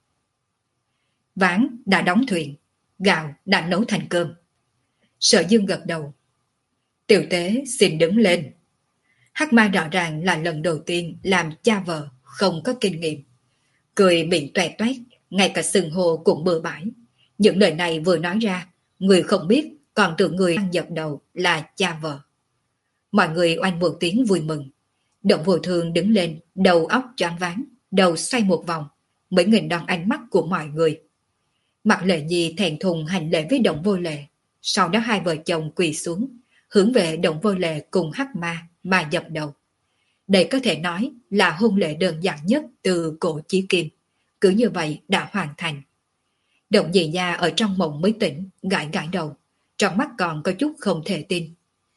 Ván đã đóng thuyền, gạo đã nấu thành cơm. Sở Dương gật đầu. Tiểu tế xin đứng lên. Hắc Ma rõ ràng là lần đầu tiên làm cha vợ, không có kinh nghiệm. Cười miệng toẹt toét, ngay cả sừng hồ cũng bừa bãi. Những lời này vừa nói ra, người không biết còn tưởng người ăn dập đầu là cha vợ. Mọi người oanh một tiếng vui mừng. Động Vô Thường đứng lên, đầu óc choáng váng, đầu xoay một vòng, mới nhìn đón ánh mắt của mọi người. Mạc Lệ Nhi thẹn thùng hành lễ với Động Vô Lệ, sau đó hai vợ chồng quỳ xuống, hướng về Động Vô Lệ cùng Hắc Ma mà dập đầu. Đây có thể nói là hôn lễ đơn giản nhất từ cổ chí kim, cứ như vậy đã hoàn thành. Động Nhị Nha ở trong mộng mới tỉnh, gãi gãi đầu, trong mắt còn có chút không thể tin.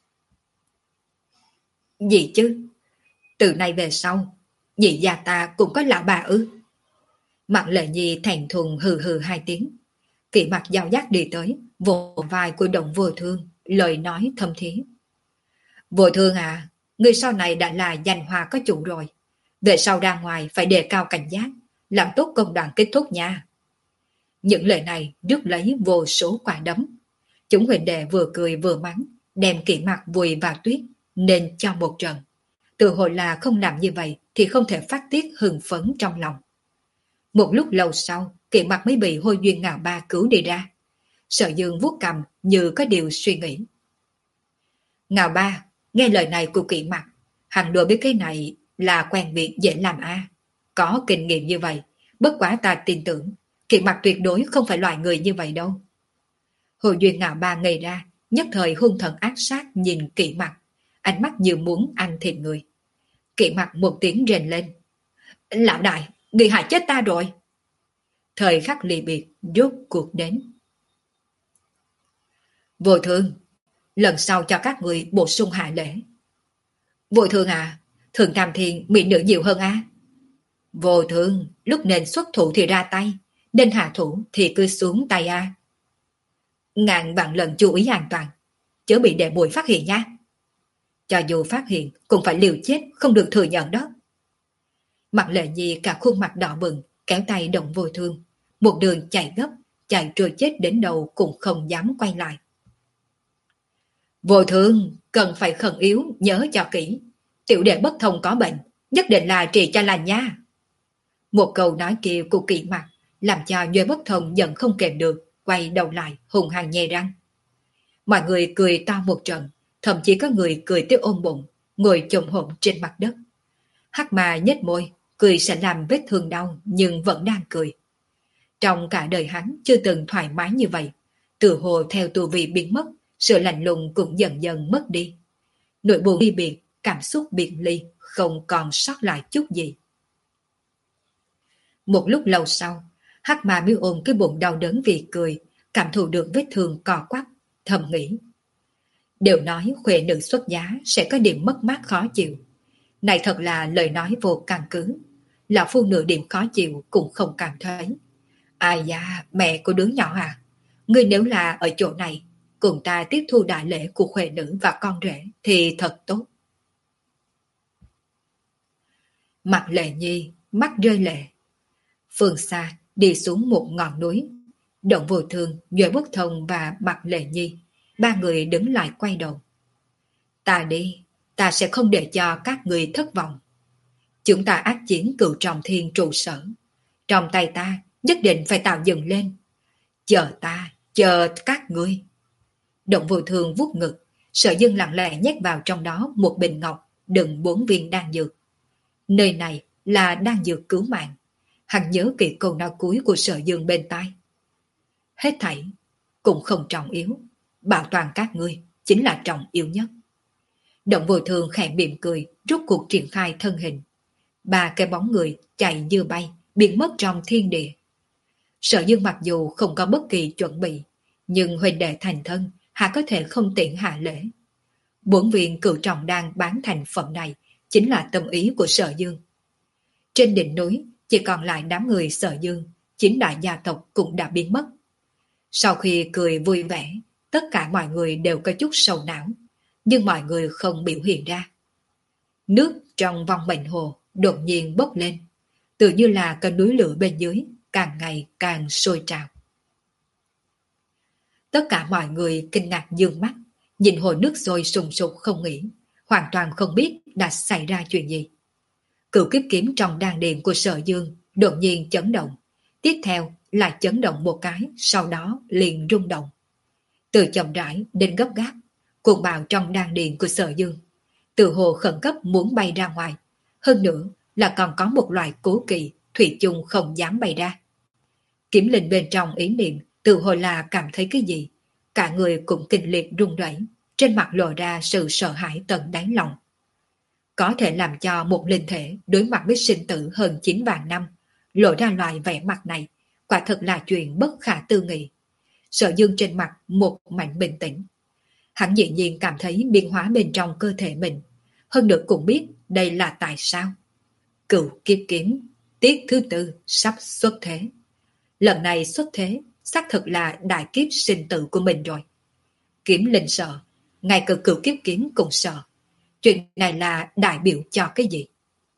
Gì chứ? Từ nay về sau, nhị gia ta cũng có lão bà ư? Mạc Lệ Nhi thẹn thùng hừ hừ hai tiếng. Kỵ Mặc dao dắt đi tới, vỗ vai của Động Vô Thương, lời nói thâm thía. Vô Thương à, người sau này đã là danh hoa có chủ rồi. Về sau ra ngoài phải đề cao cảnh giác, làm tốt công đoàn kết thúc nha. Những lời này rước lấy vô số quả đấm. Chúng huỳnh đệ vừa cười vừa mắng, đem Kỵ Mặc vùi vào tuyết, nên cho một trận. Từ hồi là không làm như vậy thì không thể phát tiết hưng phấn trong lòng. Một lúc lâu sau, Kỵ Mặc mới bị Hôi Duyên Ngạo Ba cứu đi ra. Sở Dương vuốt cầm như có điều suy nghĩ. Ngạo Ba, nghe lời này của Kỵ Mặc, hẳn đùa biết cái này là quen việc dễ làm a. Có kinh nghiệm như vậy, bất quá ta tin tưởng, Kỵ Mặc tuyệt đối không phải loại người như vậy đâu. Hôi Duyên Ngạo Ba ngây ra, nhất thời hung thần ác sát nhìn Kỵ Mặc, ánh mắt như muốn ăn thịt người. Kỵ Mặc một tiếng rền lên. Lão đại, người hại chết ta rồi. Thời khắc ly biệt rốt cuộc đến. Vô Thương, lần sau cho các người bổ sung hạ lễ. Vô Thương à, Thường Tam Thiên mỹ nữ nhiều hơn á. À? Vô Thương, lúc nên xuất thủ thì ra tay, nên hạ thủ thì cứ xuống tay a. À? Ngàn vạn lần chú ý an toàn, chớ bị đệ muội phát hiện nha. Cho dù phát hiện cũng phải liều chết, không được thừa nhận đó. Mạc Lệ Nhi cả khuôn mặt đỏ bừng, kéo tay Động Vô Thương, một đường chạy gấp, chạy trôi chết đến đầu cũng không dám quay lại. Vô Thương, cần phải khẩn yếu, nhớ cho kỹ. Tiểu đệ bất thông có bệnh, nhất định là trị cho lành nha. Một câu nói kia của Kỵ Mặc làm cho Nhuệ Bất Thông giận không kèm được, quay đầu lại hùng hăng nhe răng. Mọi người cười to một trận, thậm chí có người cười tới ôm bụng, ngồi chồm hổm trên mặt đất. Hắc Ma nhếch môi, cười sẽ làm vết thương đau nhưng vẫn đang cười. Trong cả đời hắn chưa từng thoải mái như vậy, tự hồ theo tu vi biến mất, sự lạnh lùng cũng dần dần mất đi. Nỗi buồn ly biệt, cảm xúc biệt ly, không còn sót lại chút gì. Một lúc lâu sau, Hắc Ma mới ôm cái bụng đau đớn vì cười, cảm thụ được vết thương cò quắp, thầm nghĩ. Đều nói khuê nữ xuất giá sẽ có điểm mất mát khó chịu. Này thật là lời nói vô căn cứ. Là phu nửa điểm khó chịu cũng không cảm thấy. Ai da, mẹ của đứa nhỏ à? Ngươi nếu là ở chỗ này, cùng ta tiếp thu đại lễ của khuê nữ và con rể thì thật tốt. Mặt Lệ Nhi, mắt rơi lệ. Phương xa đi xuống một ngọn núi. Động Vô Thương, Nhuệ Bất Thông và Mặt Lệ Nhi, ba người đứng lại quay đầu. Ta đi, ta sẽ không để cho các người thất vọng. Chúng ta ác chiến cựu trọng thiên trụ sở. Trong tay ta nhất định phải tạo dựng lên. Chờ ta, chờ các ngươi. Động Vô Thương vuốt ngực, Sở Dương lặng lẽ nhét vào trong đó một bình ngọc đựng bốn viên đan dược. Nơi này là đan dược cứu mạng. Hắn nhớ kỹ câu nói cuối của Sở Dương bên tai. Hết thảy cũng không trọng yếu, bảo toàn các ngươi chính là trọng yếu nhất. Động Vô Thương khẽ mỉm cười, rút cuộc triển khai thân hình. Ba cái bóng người chạy như bay, biến mất trong thiên địa. Sở Dương mặc dù không có bất kỳ chuẩn bị, nhưng huynh đệ thành thân, hạ có thể không tiện hạ lễ. Bốn viên cửu trọng đan bán thành phẩm này chính là tâm ý của Sở Dương. Trên đỉnh núi chỉ còn lại đám người Sở Dương, chính đại gia tộc cũng đã biến mất. Sau khi cười vui vẻ, tất cả mọi người đều có chút sầu não, nhưng mọi người không biểu hiện ra. Nước trong vòng mệnh hồ đột nhiên bốc lên, tự như là cái núi lửa bên dưới càng ngày càng sôi trào. Tất cả mọi người kinh ngạc dương mắt, nhìn hồ nước sôi sùng sục không nghỉ, hoàn toàn không biết đã xảy ra chuyện gì. Cửu kiếp kiếm trong đan điền của Sở Dương đột nhiên chấn động, tiếp theo lại chấn động một cái, sau đó liền rung động. Từ chậm rãi đến gấp gáp, cuồng bạo trong đan điền của Sở Dương, từ hồ khẩn cấp muốn bay ra ngoài, hơn nữa là còn có một loại cố kỵ thủy chung không dám bay ra. Kiếm linh bên trong ý niệm từ hồi là cảm thấy cái gì, cả người cũng kinh liệt run rẩy, trên mặt lộ ra sự sợ hãi tận đáy lòng. Có thể làm cho một linh thể đối mặt với sinh tử hơn chín vạn năm, lộ ra loại vẻ mặt này, quả thật là chuyện bất khả tư nghị. Sở Dương trên mặt một mảnh bình tĩnh. Hắn dĩ nhiên cảm thấy biến hóa bên trong cơ thể mình, hơn nữa cũng biết đây là tại sao. Cửu kiếp kiếm, tiết thứ tư sắp xuất thế. Lần này xuất thế, xác thực là đại kiếp sinh tử của mình rồi. Kiếm linh sợ, ngay cả cửu kiếp kiếm cũng sợ. Chuyện này là đại biểu cho cái gì?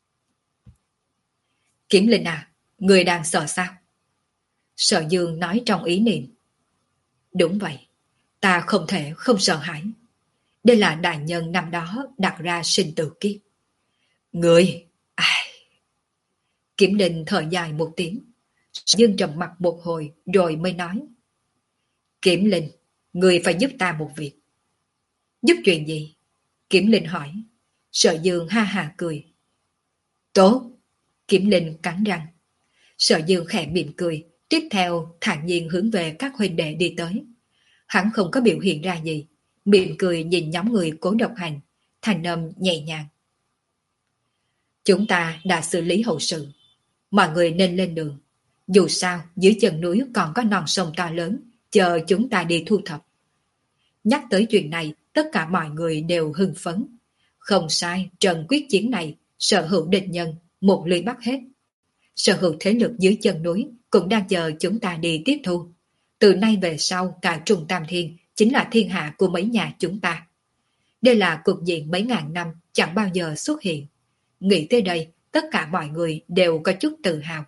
Kiếm linh à, người đang sợ sao? Sở Dương nói trong ý niệm. Đúng vậy, ta không thể không sợ hãi. Đây là đại nhân năm đó đặt ra sinh tử kiếp. Người, ai? Kiếm linh thở dài một tiếng. Sở Dương trầm mặt một hồi rồi mới nói. Kiếm linh, người phải giúp ta một việc. Giúp chuyện gì? Kiếm linh hỏi. Sở Dương ha hà cười. Tốt. Kiếm linh cắn răng. Sở Dương khẽ mỉm cười, tiếp theo thản nhiên hướng về các huynh đệ đi tới. Hắn không có biểu hiện ra gì, mỉm cười nhìn nhóm người Cố Độc Hành, thành âm nhẹ nhàng. Chúng ta đã xử lý hậu sự, mọi người nên lên đường. Dù sao, dưới chân núi còn có non sông to lớn, chờ chúng ta đi thu thập. Nhắc tới chuyện này, tất cả mọi người đều hưng phấn. Không sai, trận quyết chiến này, sở hữu địch nhân, một lưới bắt hết. Sở hữu thế lực dưới chân núi cũng đang chờ chúng ta đi tiếp thu. Từ nay về sau, cả Trung Tam Thiên chính là thiên hạ của mấy nhà chúng ta. Đây là cục diện mấy ngàn năm chẳng bao giờ xuất hiện. Nghĩ tới đây, tất cả mọi người đều có chút tự hào.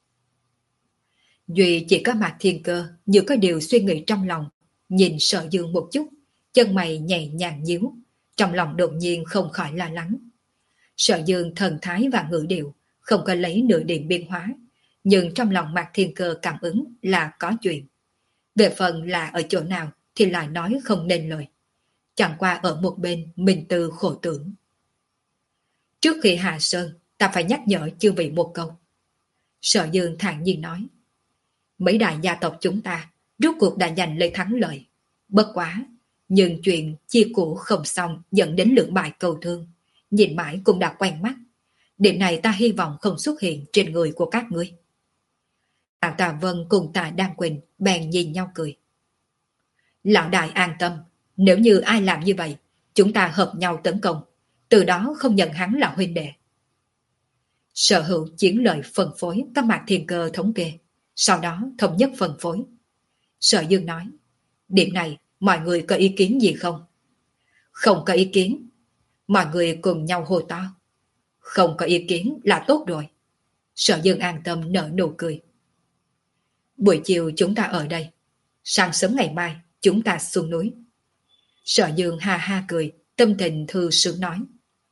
Duy chỉ có Mạc Thiên Cơ như có điều suy nghĩ trong lòng, nhìn Sở Dương một chút, chân mày nhẹ nhàng nhíu, trong lòng đột nhiên không khỏi lo lắng. Sở Dương thần thái và ngữ điệu không có lấy nửa điểm biến hóa, nhưng trong lòng Mạc Thiên Cơ cảm ứng là có chuyện. Về phần là ở chỗ nào thì lại nói không nên lời. Chẳng qua ở một bên mình từ khổ tưởng. Trước khi hạ sơn, ta phải nhắc nhở chư vị một câu. Sở Dương thản nhiên nói. Mấy đại gia tộc chúng ta rốt cuộc đã giành lấy thắng lợi. Bất quá, nhưng chuyện chia của không xong dẫn đến lưỡng bại cầu thương. Nhìn mãi cũng đã quen mắt. Điểm này ta hy vọng không xuất hiện trên người của các ngươi. Tạ Tà Vân cùng Tạ Đam Quỳnh bèn nhìn nhau cười. Lão đại an tâm, nếu như ai làm như vậy, chúng ta hợp nhau tấn công, từ đó không nhận hắn là huynh đệ. Sở hữu chiến lợi phân phối các Mạc Thiên Cơ thống kê, sau đó thống nhất phân phối. Sở Dương nói, điểm này mọi người có ý kiến gì không? Không có ý kiến. Mọi người cùng nhau hô to. Không có ý kiến là tốt rồi. Sở Dương an tâm nở nụ cười. Buổi chiều chúng ta ở đây. Sáng sớm ngày mai chúng ta xuống núi. Sở Dương ha ha cười, tâm tình thư sướng nói.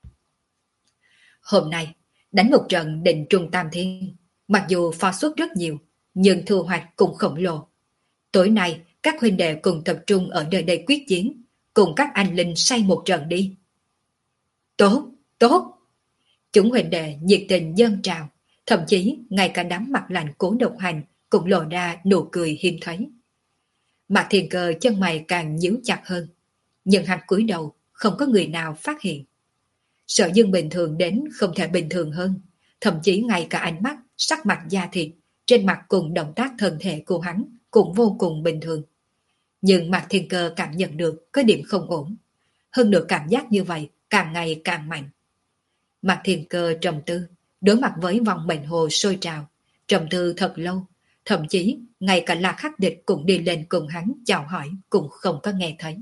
Hôm nay, đánh một trận định Trung Tam Thiên. Mặc dù pha suất rất nhiều, nhưng thu hoạch cũng khổng lồ. Tối nay, các huynh đệ cùng tập trung ở nơi đây quyết chiến, cùng các anh linh say một trận đi. Tốt, tốt! Chúng huynh đệ nhiệt tình dâng trào, thậm chí ngay cả đám mặt lạnh Cố Độc Hành cũng lộ ra nụ cười hiếm thấy. Mạc Thiên Cơ chân mày càng nhíu chặt hơn, nhưng hắn cúi đầu không có người nào phát hiện. Sở Dương bình thường đến không thể bình thường hơn, thậm chí ngay cả ánh mắt, sắc mặt da thịt, trên mặt cùng động tác thân thể của hắn cũng vô cùng bình thường. Nhưng Mạc Thiên Cơ cảm nhận được có điểm không ổn. Hơn nữa cảm giác như vậy càng ngày càng mạnh. Mạc Thiên Cơ trầm tư, đối mặt với vòng mệnh hồ sôi trào, trầm tư thật lâu, thậm chí ngay cả Lạc Khắc Địch cũng đi lên cùng hắn chào hỏi cũng không có nghe thấy.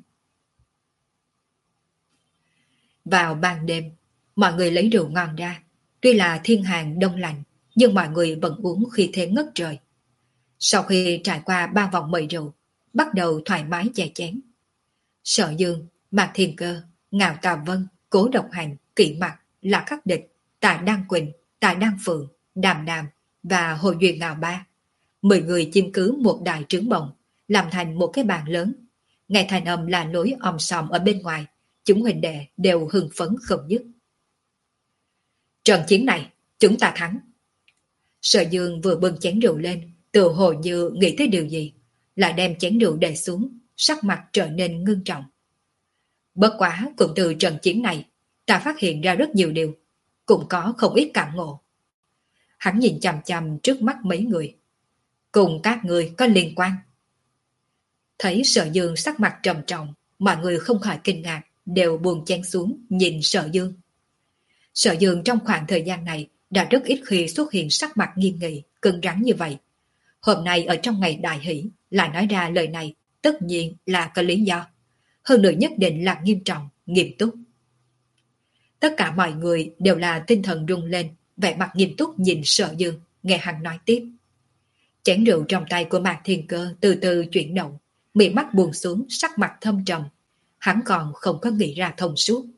Vào ban đêm, mọi người lấy rượu ngon ra, tuy là thiên hàng đông lạnh, nhưng mọi người vẫn uống khi thế ngất trời. Sau khi trải qua ba vòng mời rượu, bắt đầu thoải mái chè chén. Sở Dương, Mạc Thiên Cơ, Ngạo Tà Vân, Cố Độc Hành, Kỵ Mặc, Lạc Khắc Địch, Tạ Đăng Quỳnh, Tạ Đăng Phượng, Đàm Đàm và Hồ Duyên Ngạo Ba. Mười người chiếm cứ một đài trướng bồng, làm thành một cái bàn lớn. Nghe thành âm là lối om sòm ở bên ngoài, chúng huynh đệ đều hưng phấn không dứt. Trận chiến này, chúng ta thắng. Sở Dương vừa bưng chén rượu lên, tự hồ như nghĩ tới điều gì, lại đem chén rượu để xuống, sắc mặt trở nên ngưng trọng. Bất quá cũng từ trận chiến này, ta phát hiện ra rất nhiều điều, cũng có không ít cảm ngộ. Hắn nhìn chằm chằm trước mắt mấy người. Cùng các người có liên quan. Thấy Sở Dương sắc mặt trầm trọng, mọi người không khỏi kinh ngạc, đều buông chén xuống nhìn Sở Dương. Sở Dương trong khoảng thời gian này đã rất ít khi xuất hiện sắc mặt nghiêm nghị, cứng rắn như vậy. Hôm nay ở trong ngày đại hỷ lại nói ra lời này, tất nhiên là có lý do. Hơn nữa nhất định là nghiêm trọng, nghiêm túc. Tất cả mọi người đều là tinh thần rung lên, vẻ mặt nghiêm túc nhìn Sở Dương, nghe hắn nói tiếp. Chén rượu trong tay của Mạc Thiên Cơ từ từ chuyển động, mí mắt buông xuống, sắc mặt thâm trầm. Hắn còn không có nghĩ ra thông suốt.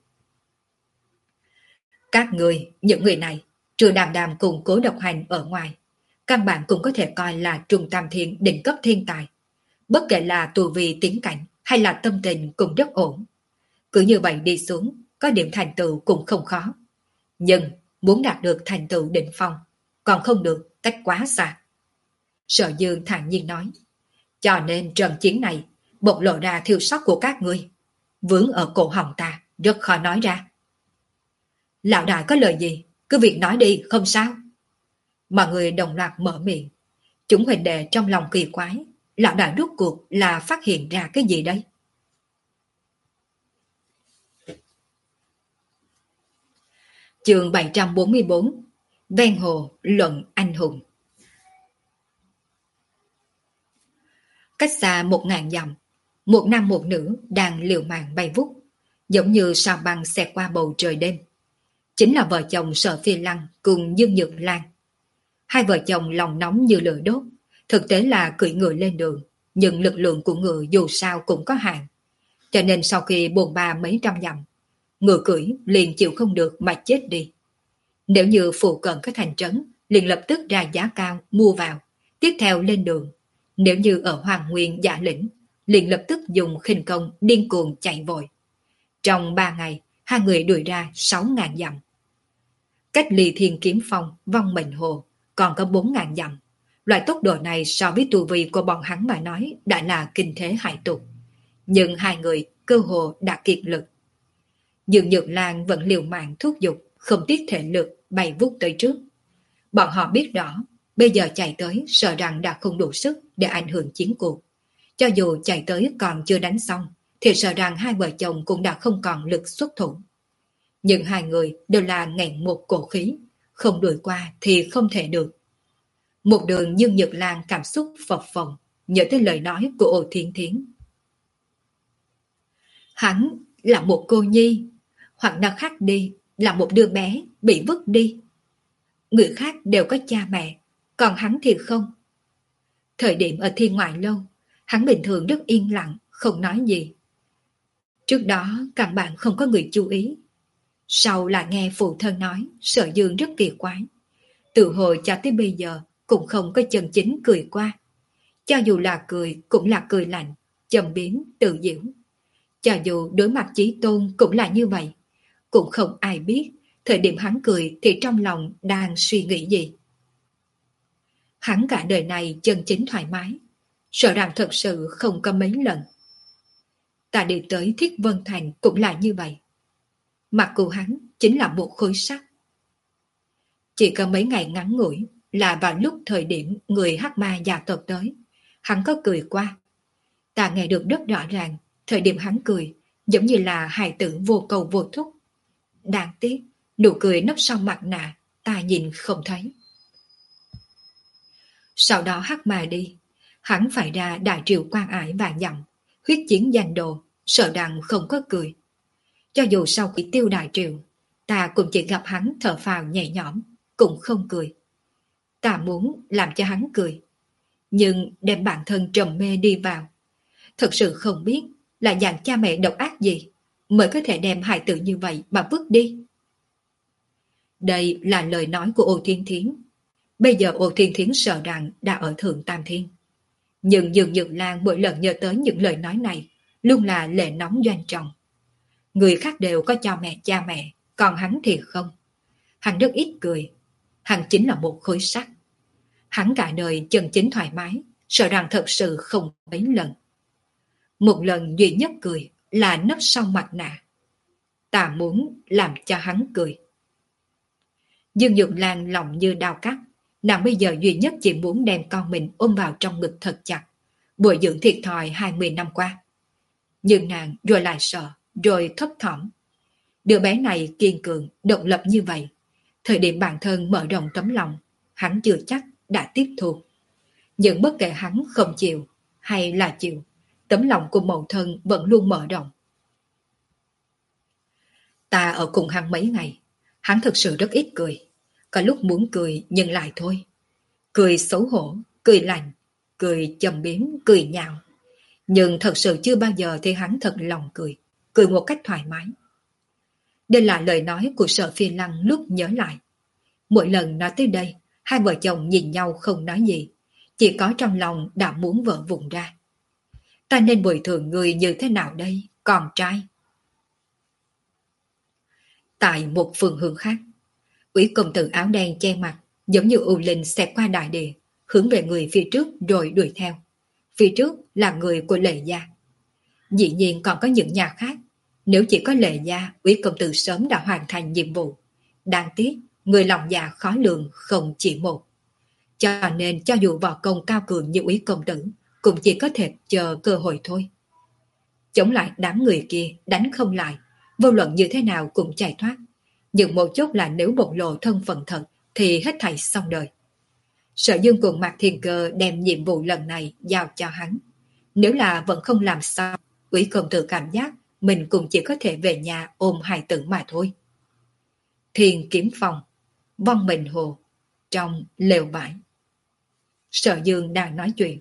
Các người, những người này, trừ Đàm Đàm cùng Cố Độc Hành ở ngoài, căn bản cũng có thể coi là trung tam thiên đỉnh cấp thiên tài. Bất kể là tu vi tiến cảnh hay là tâm tình cũng rất ổn. Cứ như vậy đi xuống, có điểm thành tựu cũng không khó. Nhưng muốn đạt được thành tựu đỉnh phong, còn không được, cách quá xa. Sở Dương thản nhiên nói. Cho nên trận chiến này, bộc lộ ra thiếu sót của các ngươi, vướng ở cổ họng ta, rất khó nói ra. Lão đại có lời gì, cứ việc nói đi, không sao. Mọi người đồng loạt mở miệng. Chúng huỳnh đệ trong lòng kỳ quái, lão đại rút cuộc là phát hiện ra cái gì đây? Chương bảy trăm bốn mươi bốn. Ven hồ luận anh hùng. Cách xa một ngàn dặm, một nam một nữ đang liều mạng bay vút, giống như sao băng xẹt qua bầu trời đêm. Chính là vợ chồng Sở Phi Lăng cùng Dương Nhược Lan. Hai vợ chồng lòng nóng như lửa đốt, thực tế là cưỡi ngựa lên đường, nhưng lực lượng của ngựa dù sao cũng có hạn. Cho nên sau khi bồn ba mấy trăm dặm, ngựa cưỡi liền chịu không được mà chết đi. Nếu như phụ cận cái thành trấn, liền lập tức ra giá cao mua vào, tiếp theo lên đường. Nếu như ở Hoàng Nguyên Giả Lĩnh, liền lập tức dùng khinh công điên cuồng chạy vội. Trong ba ngày, hai người đuổi ra sáu ngàn dặm. Cách ly Thiên Kiếm Phong, Vong Mệnh Hồ, còn có bốn ngàn dặm. Loại tốc độ này so với tu vi của bọn hắn mà nói đã là kinh thế hải tục. Nhưng hai người cơ hồ đã kiệt lực. Dương Nhược Lan vẫn liều mạng thúc giục, không tiếc thể lực bay vút tới trước. Bọn họ biết rõ, bây giờ chạy tới sợ rằng đã không đủ sức để ảnh hưởng chiến cuộc. Cho dù chạy tới còn chưa đánh xong, thì sợ rằng hai vợ chồng cũng đã không còn lực xuất thủ. Nhưng hai người đều là nghẹn một cổ khí, không đuổi qua thì không thể được. Một đường Dương Nhược Lan cảm xúc phập phồng, nhớ tới lời nói của Ô Thiên Thiến. Hắn là một cô nhi, hoặc nói khác đi là một đứa bé bị vứt đi. Người khác đều có cha mẹ, còn hắn thì không. Thời điểm ở Thiên Ngoại Lâu, hắn bình thường rất yên lặng, không nói gì. Trước đó căn bản không có người chú ý. Sau là nghe phụ thân nói, Sở Dương rất kỳ quái. Từ hồi cho tới bây giờ cũng không có chân chính cười qua. Cho dù là cười cũng là cười lạnh, châm biếm, tự giễu. Cho dù đối mặt Chí Tôn cũng là như vậy. Cũng không ai biết thời điểm hắn cười thì trong lòng đang suy nghĩ gì. Hắn cả đời này chân chính thoải mái, sợ rằng thật sự không có mấy lần. Ta đi tới Thiết Vân Thành cũng là như vậy. Mặt của hắn chính là một khối sắt. Chỉ có mấy ngày ngắn ngủi là vào lúc thời điểm người hắc ma gia tộc tới, hắn có cười qua. Ta nghe được rất rõ ràng, thời điểm hắn cười, giống như là hài tử vô cầu vô thúc. Đáng tiếc, nụ cười nấp sau mặt nạ, ta nhìn không thấy. Sau đó hắc ma đi, hắn phải ra đại triều quan ải vạn dặm, huyết chiến giành đồ, sợ rằng không có cười. Cho dù sau khi tiêu đại triều, ta cũng chỉ gặp hắn thở phào nhẹ nhõm, cũng không cười. Ta muốn làm cho hắn cười, nhưng đem bản thân trầm mê đi vào. Thật sự không biết là dạng cha mẹ độc ác gì mới có thể đem hài tử như vậy mà vứt đi. Đây là lời nói của Ô Thiên Thiến. Bây giờ Ô Thiên Thiến sợ rằng đã ở Thượng Tam Thiên. Nhưng Dương Nhược Lan mỗi lần nhớ tới những lời nói này, luôn là lệ nóng doanh trọng. Người khác đều có cho mẹ cha mẹ, còn hắn thì không. Hắn rất ít cười. Hắn chính là một khối sắt. Hắn cả đời chân chính thoải mái, sợ rằng thật sự không mấy lần. Một lần duy nhất cười là nấp sau mặt nạ. Ta muốn làm cho hắn cười. Dương Nhược Lan lòng như đau cắt. Nàng bây giờ duy nhất chỉ muốn đem con mình ôm vào trong ngực thật chặt, bồi dưỡng thiệt thòi hai mươi năm qua. Nhưng nàng rồi lại sợ, rồi thấp thỏm. Đứa bé này kiên cường, độc lập như vậy. Thời điểm bản thân mở rộng tấm lòng, hắn chưa chắc đã tiếp thu. Nhưng bất kể hắn không chịu hay là chịu, tấm lòng của mẫu thân vẫn luôn mở rộng. Ta ở cùng hắn mấy ngày, hắn thực sự rất ít cười. Có lúc muốn cười nhưng lại thôi. Cười xấu hổ, cười lạnh, cười châm biếm, cười nhạo. Nhưng thật sự chưa bao giờ thấy hắn thật lòng cười, cười một cách thoải mái. Đây là lời nói của Sở Phi Lăng lúc nhớ lại. Mỗi lần nói tới đây, hai vợ chồng nhìn nhau không nói gì, chỉ có trong lòng đã muốn vỡ vụn ra. Ta nên bồi thường người như thế nào đây, con trai? Tại một phường hướng khác, Úy công tử áo đen che mặt, giống như u linh xẹt qua đại địa, hướng về người phía trước rồi đuổi theo. Phía trước là người của Lệ gia. Dĩ nhiên còn có những nhà khác. Nếu chỉ có Lệ gia, Úy công tử sớm đã hoàn thành nhiệm vụ. Đáng tiếc, người lòng dạ khó lường không chỉ một. Cho nên cho dù võ công cao cường như Úy công tử, cũng chỉ có thể chờ cơ hội thôi. Chống lại đám người kia, đánh không lại, vô luận như thế nào cũng chạy thoát. Nhưng một chút là nếu bộc lộ thân phận thật thì hết thảy xong đời. Sở Dương cùng Mạc Thiên Cơ đem nhiệm vụ lần này giao cho hắn. Nếu là vẫn không làm sao, Úy công tử cảm giác mình cũng chỉ có thể về nhà ôm hài tử mà thôi. Thiên Kiếm Phòng, Vong Mình Hồ, trong lều bãi. Sở Dương đang nói chuyện.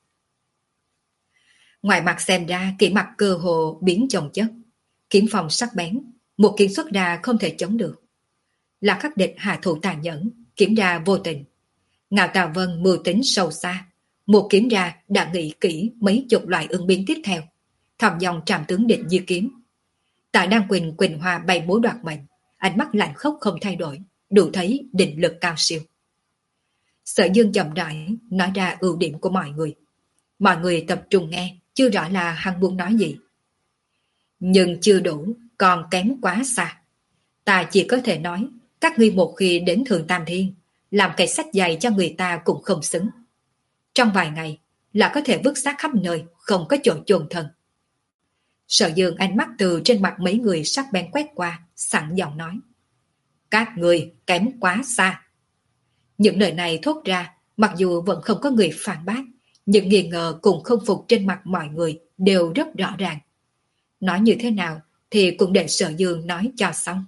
Ngoài mặt xem ra kỹ mặt cơ hồ biến chồng chất. Kiếm phòng sắc bén, một kiếm xuất ra không thể chống được. Là khắc địch hạ thủ tàn nhẫn, kiếm ra vô tình. Ngạo Tào Vân mưu tính sâu xa, một kiếm ra đã nghĩ kỹ mấy chục loại ứng biến tiếp theo, thầm dòng trảm tướng định như kiếm. Tại Đan Quỳnh Quỳnh Hoa bay múa đoạt mệnh, ánh mắt lạnh khốc không thay đổi, đủ thấy định lực cao siêu. Sở Dương chậm rãi nói ra ưu điểm của mọi người. Mọi người tập trung nghe, chưa rõ là hắn muốn nói gì. Nhưng chưa đủ, còn kém quá xa. Ta chỉ có thể nói, các ngươi một khi đến Thượng Tam Thiên, làm cây sách dày cho người ta cũng không xứng. Trong vài ngày, là có thể vứt xác khắp nơi, không có chỗ chôn thân. Sở Dương ánh mắt từ trên mặt mấy người sắc bén quét qua, sẵn giọng nói. Các ngươi kém quá xa. Những lời này thốt ra, mặc dù vẫn không có người phản bác, nhưng nghi ngờ cùng không phục trên mặt mọi người đều rất rõ ràng. Nói như thế nào thì cũng để Sở Dương nói cho xong.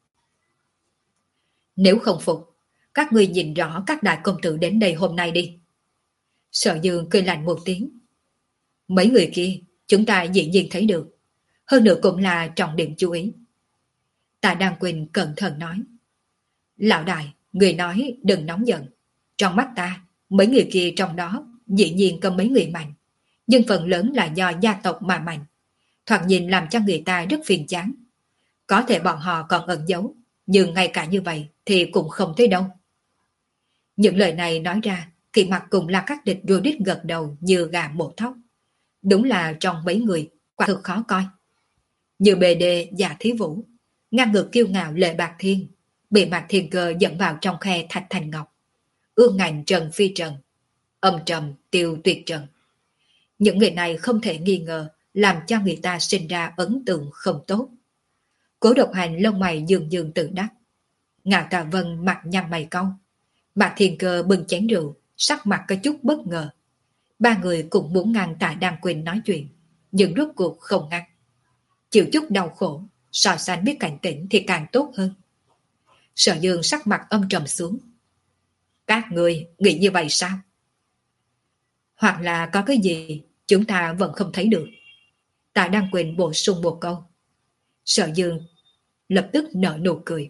Nếu không phục, các ngươi nhìn rõ các đại công tử đến đây hôm nay đi. Sở Dương cười lạnh một tiếng. Mấy người kia chúng ta dĩ nhiên thấy được, hơn nữa cũng là trọng điểm chú ý. Tạ Đan Quỳnh cẩn thận nói. Lão đại, người nói đừng nóng giận. Trong mắt ta, mấy người kia trong đó dĩ nhiên có mấy người mạnh, nhưng phần lớn là do gia tộc mà mạnh. Thoạt nhìn làm cho người ta rất phiền chán. Có thể bọn họ còn ẩn giấu, nhưng ngay cả như vậy thì cũng không thấy đâu. Những lời này nói ra, kỳ mặt cùng là các địch rùa đít gật đầu như gà mổ thóc. Đúng là trong mấy người, quả thực khó coi. Như bề đề Dạ Thí Vũ, ngang ngược kiêu ngạo Lệ Bạc Thiên, bị Mạc Thiên Cơ dẫn vào trong khe Thạch Thành Ngọc. ương ngạnh Trần Phi Trần, âm trầm Tiêu Tuyệt Trần. Những người này không thể nghi ngờ làm cho người ta sinh ra ấn tượng không tốt. Cố Độc Hành lông mày dương dương tự đắc. Ngạo Tà Vân mặt nhăn mày cau. Mạc Thiên Cơ bưng chén rượu, sắc mặt có chút bất ngờ. Ba người cũng muốn ngăn Tạ Đăng Quỳnh nói chuyện, nhưng rốt cuộc không ngăn. Chịu chút đau khổ, so sánh biết cảnh tỉnh thì càng tốt hơn. Sở Dương sắc mặt âm trầm xuống. Các người nghĩ như vậy sao? Hoặc là có cái gì chúng ta vẫn không thấy được. Tạ Đăng Quỳnh bổ sung một câu. Sở Dương lập tức nở nụ cười.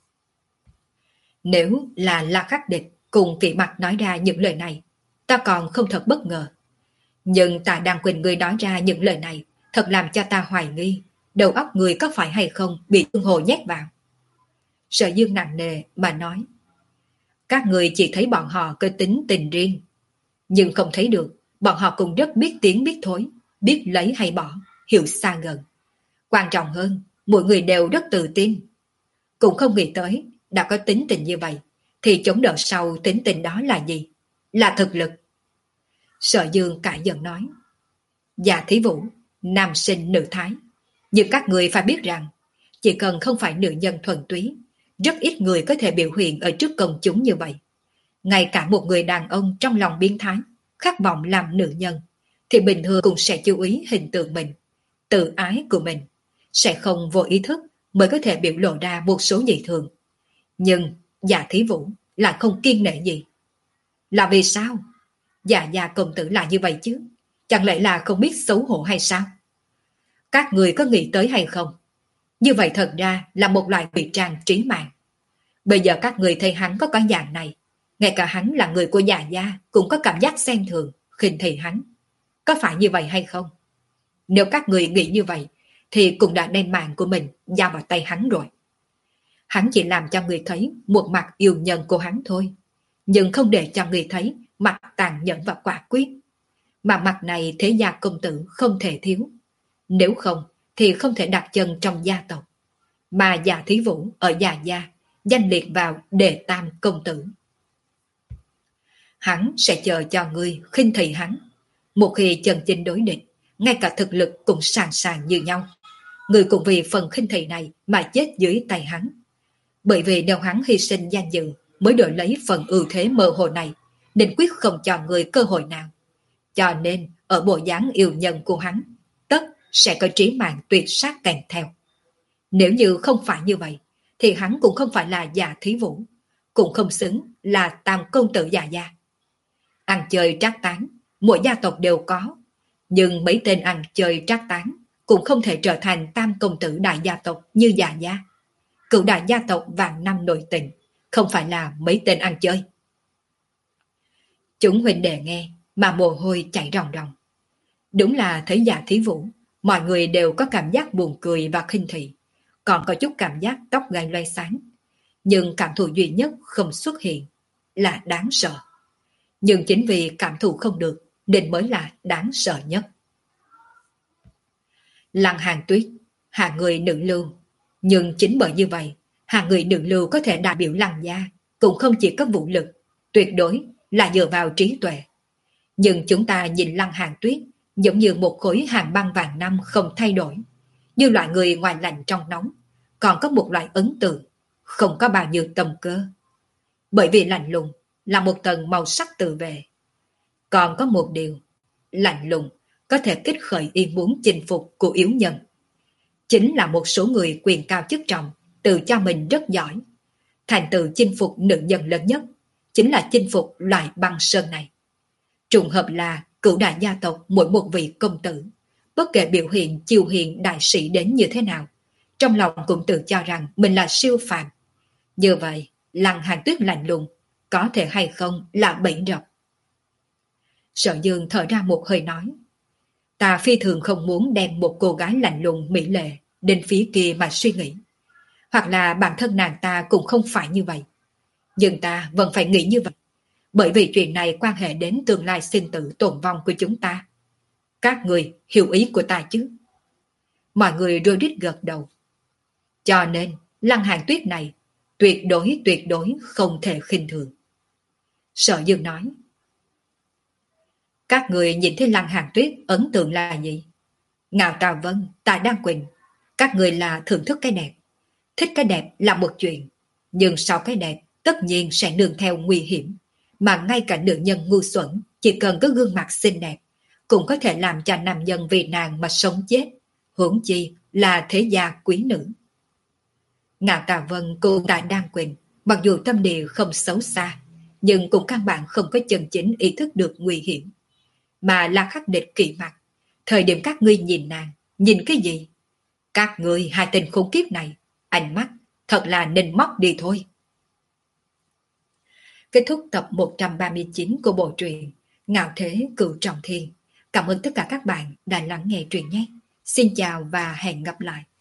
Nếu là La Khắc Địch cùng Kỷ Mặc nói ra những lời này, ta còn không thật bất ngờ. Nhưng Tạ Đăng Quỳnh người nói ra những lời này thật làm cho ta hoài nghi đầu óc người có phải hay không bị tương hồ nhét vào. Sở Dương nặng nề mà nói. Các người chỉ thấy bọn họ có tính tình riêng, nhưng không thấy được bọn họ cũng rất biết tiếng biết thối, biết lấy hay bỏ, hiểu xa gần. Quan trọng hơn, mỗi người đều rất tự tin. Cũng không nghĩ tới đã có tính tình như vậy thì chống đỡ sau tính tình đó là gì? Là thực lực. Sở Dương cãi giận nói. Dạ Thí Vũ, nam sinh nữ thái. Nhưng các người phải biết rằng chỉ cần không phải nữ nhân thuần túy, rất ít người có thể biểu hiện ở trước công chúng như vậy. Ngay cả một người đàn ông trong lòng biến thái, khát vọng làm nữ nhân, thì bình thường cũng sẽ chú ý hình tượng mình, tự ái của mình, sẽ không vô ý thức mới có thể biểu lộ ra một số dị thường. Nhưng Dạ Thí Vũ lại không kiêng nể gì. Là vì sao? Dạ Dạ công tử là như vậy chứ? Chẳng lẽ là không biết xấu hổ hay sao? Các người có nghĩ tới hay không? Như vậy thật ra là một loại ngụy trang trí mạng. Bây giờ các người thấy hắn có cái dạng này, ngay cả hắn là người của Dạ Gia cũng có cảm giác xem thường, khinh thị hắn. Có phải như vậy hay không? Nếu các người nghĩ như vậy, thì cũng đã đem mạng của mình giao vào tay hắn rồi. Hắn chỉ làm cho người thấy một mặt yêu nhân của hắn thôi, nhưng không để cho người thấy mặt tàn nhẫn và quả quyết. Mà mặt này thế gia công tử không thể thiếu. Nếu không, thì không thể đặt chân trong gia tộc. Mà Dạ Thí Vũ ở Dạ Gia danh liệt vào đề tam công tử. Hắn sẽ chờ cho ngươi khinh thị hắn. Một khi chân chính đối địch, ngay cả thực lực cũng sàng sàng như nhau. Ngươi cũng vì phần khinh thị này mà chết dưới tay hắn. Bởi vì nếu hắn hy sinh danh dự mới đổi lấy phần ưu thế mơ hồ này, nên quyết không cho người cơ hội nào. Cho nên ở bộ dáng yêu nhân của hắn, tất sẽ có trí mạng tuyệt sát kèm theo. Nếu như không phải như vậy, thì hắn cũng không phải là Dạ Thí Vũ, cũng không xứng là tam công tử Dạ Gia. Ăn chơi trác tán, mỗi gia tộc đều có, nhưng mấy tên ăn chơi trác tán cũng không thể trở thành tam công tử đại gia tộc như Dạ Gia. Cựu đại gia tộc vạn năm nội tình, không phải là mấy tên ăn chơi. Chúng huynh đệ nghe mà mồ hôi chảy ròng ròng. Đúng là thấy Dạ Thí Vũ, mọi người đều có cảm giác buồn cười và khinh thị, còn có chút cảm giác tóc gai loay sáng. Nhưng cảm thụ duy nhất không xuất hiện là đáng sợ. Nhưng chính vì cảm thụ không được nên mới là đáng sợ nhất. Lăng Hàn Tuyết, hạng người nữ lưu. Nhưng chính bởi như vậy, hạng người nữ lưu có thể đại biểu Lăng gia, cũng không chỉ có vũ lực, tuyệt đối là dựa vào trí tuệ. Nhưng chúng ta nhìn Lăng Hàn Tuyết giống như một khối hàn băng vàng năm không thay đổi, như loại người ngoài lạnh trong nóng, còn có một loại ấn tượng, không có bao nhiêu tâm cơ. Bởi vì lạnh lùng là một tầng màu sắc tự vệ. Còn có một điều, lạnh lùng có thể kích khởi ý muốn chinh phục của yếu nhân. Chính là một số người quyền cao chức trọng, tự cho mình rất giỏi. Thành tựu chinh phục nữ nhân lớn nhất, chính là chinh phục loại băng sơn này. Trùng hợp là cửu đại gia tộc mỗi một vị công tử, bất kể biểu hiện chiêu hiền đại sĩ đến như thế nào, trong lòng cũng tự cho rằng mình là siêu phàm. Như vậy, Lăng Hàn Tuyết lạnh lùng, có thể hay không là bẫy rập. Sở Dương thở ra một hơi nói, ta phi thường không muốn đem một cô gái lạnh lùng mỹ lệ đến phía kia mà suy nghĩ. Hoặc là bản thân nàng ta cũng không phải như vậy. Nhưng ta vẫn phải nghĩ như vậy, bởi vì chuyện này quan hệ đến tương lai sinh tử tồn vong của chúng ta. Các người hiểu ý của ta chứ? Mọi người rối rít gật đầu. Cho nên, Lăng Hàn Tuyết này tuyệt đối tuyệt đối không thể khinh thường. Sở Dương nói. Các người nhìn thấy Lăng Hàn Tuyết ấn tượng là gì? Ngạo Tà Vân, Tạ Đan Quỳnh, các người là thưởng thức cái đẹp. Thích cái đẹp là một chuyện, nhưng sau cái đẹp tất nhiên sẽ nương theo nguy hiểm. Mà ngay cả nữ nhân ngu xuẩn chỉ cần có gương mặt xinh đẹp cũng có thể làm cho nam nhân vì nàng mà sống chết, huống chi là thế gia quý nữ. Ngạo Tà Vân cùng Tạ Đan Quỳnh mặc dù tâm địa không xấu xa, nhưng cũng căn bản không có chân chính ý thức được nguy hiểm. Mà là khắc địch kỵ mặt. Thời điểm các ngươi nhìn nàng, nhìn cái gì? Các ngươi hai tên khốn kiếp này, ánh mắt thật là nên móc đi thôi. Kết thúc tập một trăm ba mươi chín của bộ truyện Ngạo Thế Cửu Trọng Thiên. Cảm ơn tất cả các bạn đã lắng nghe truyện nhé. Xin chào và hẹn gặp lại.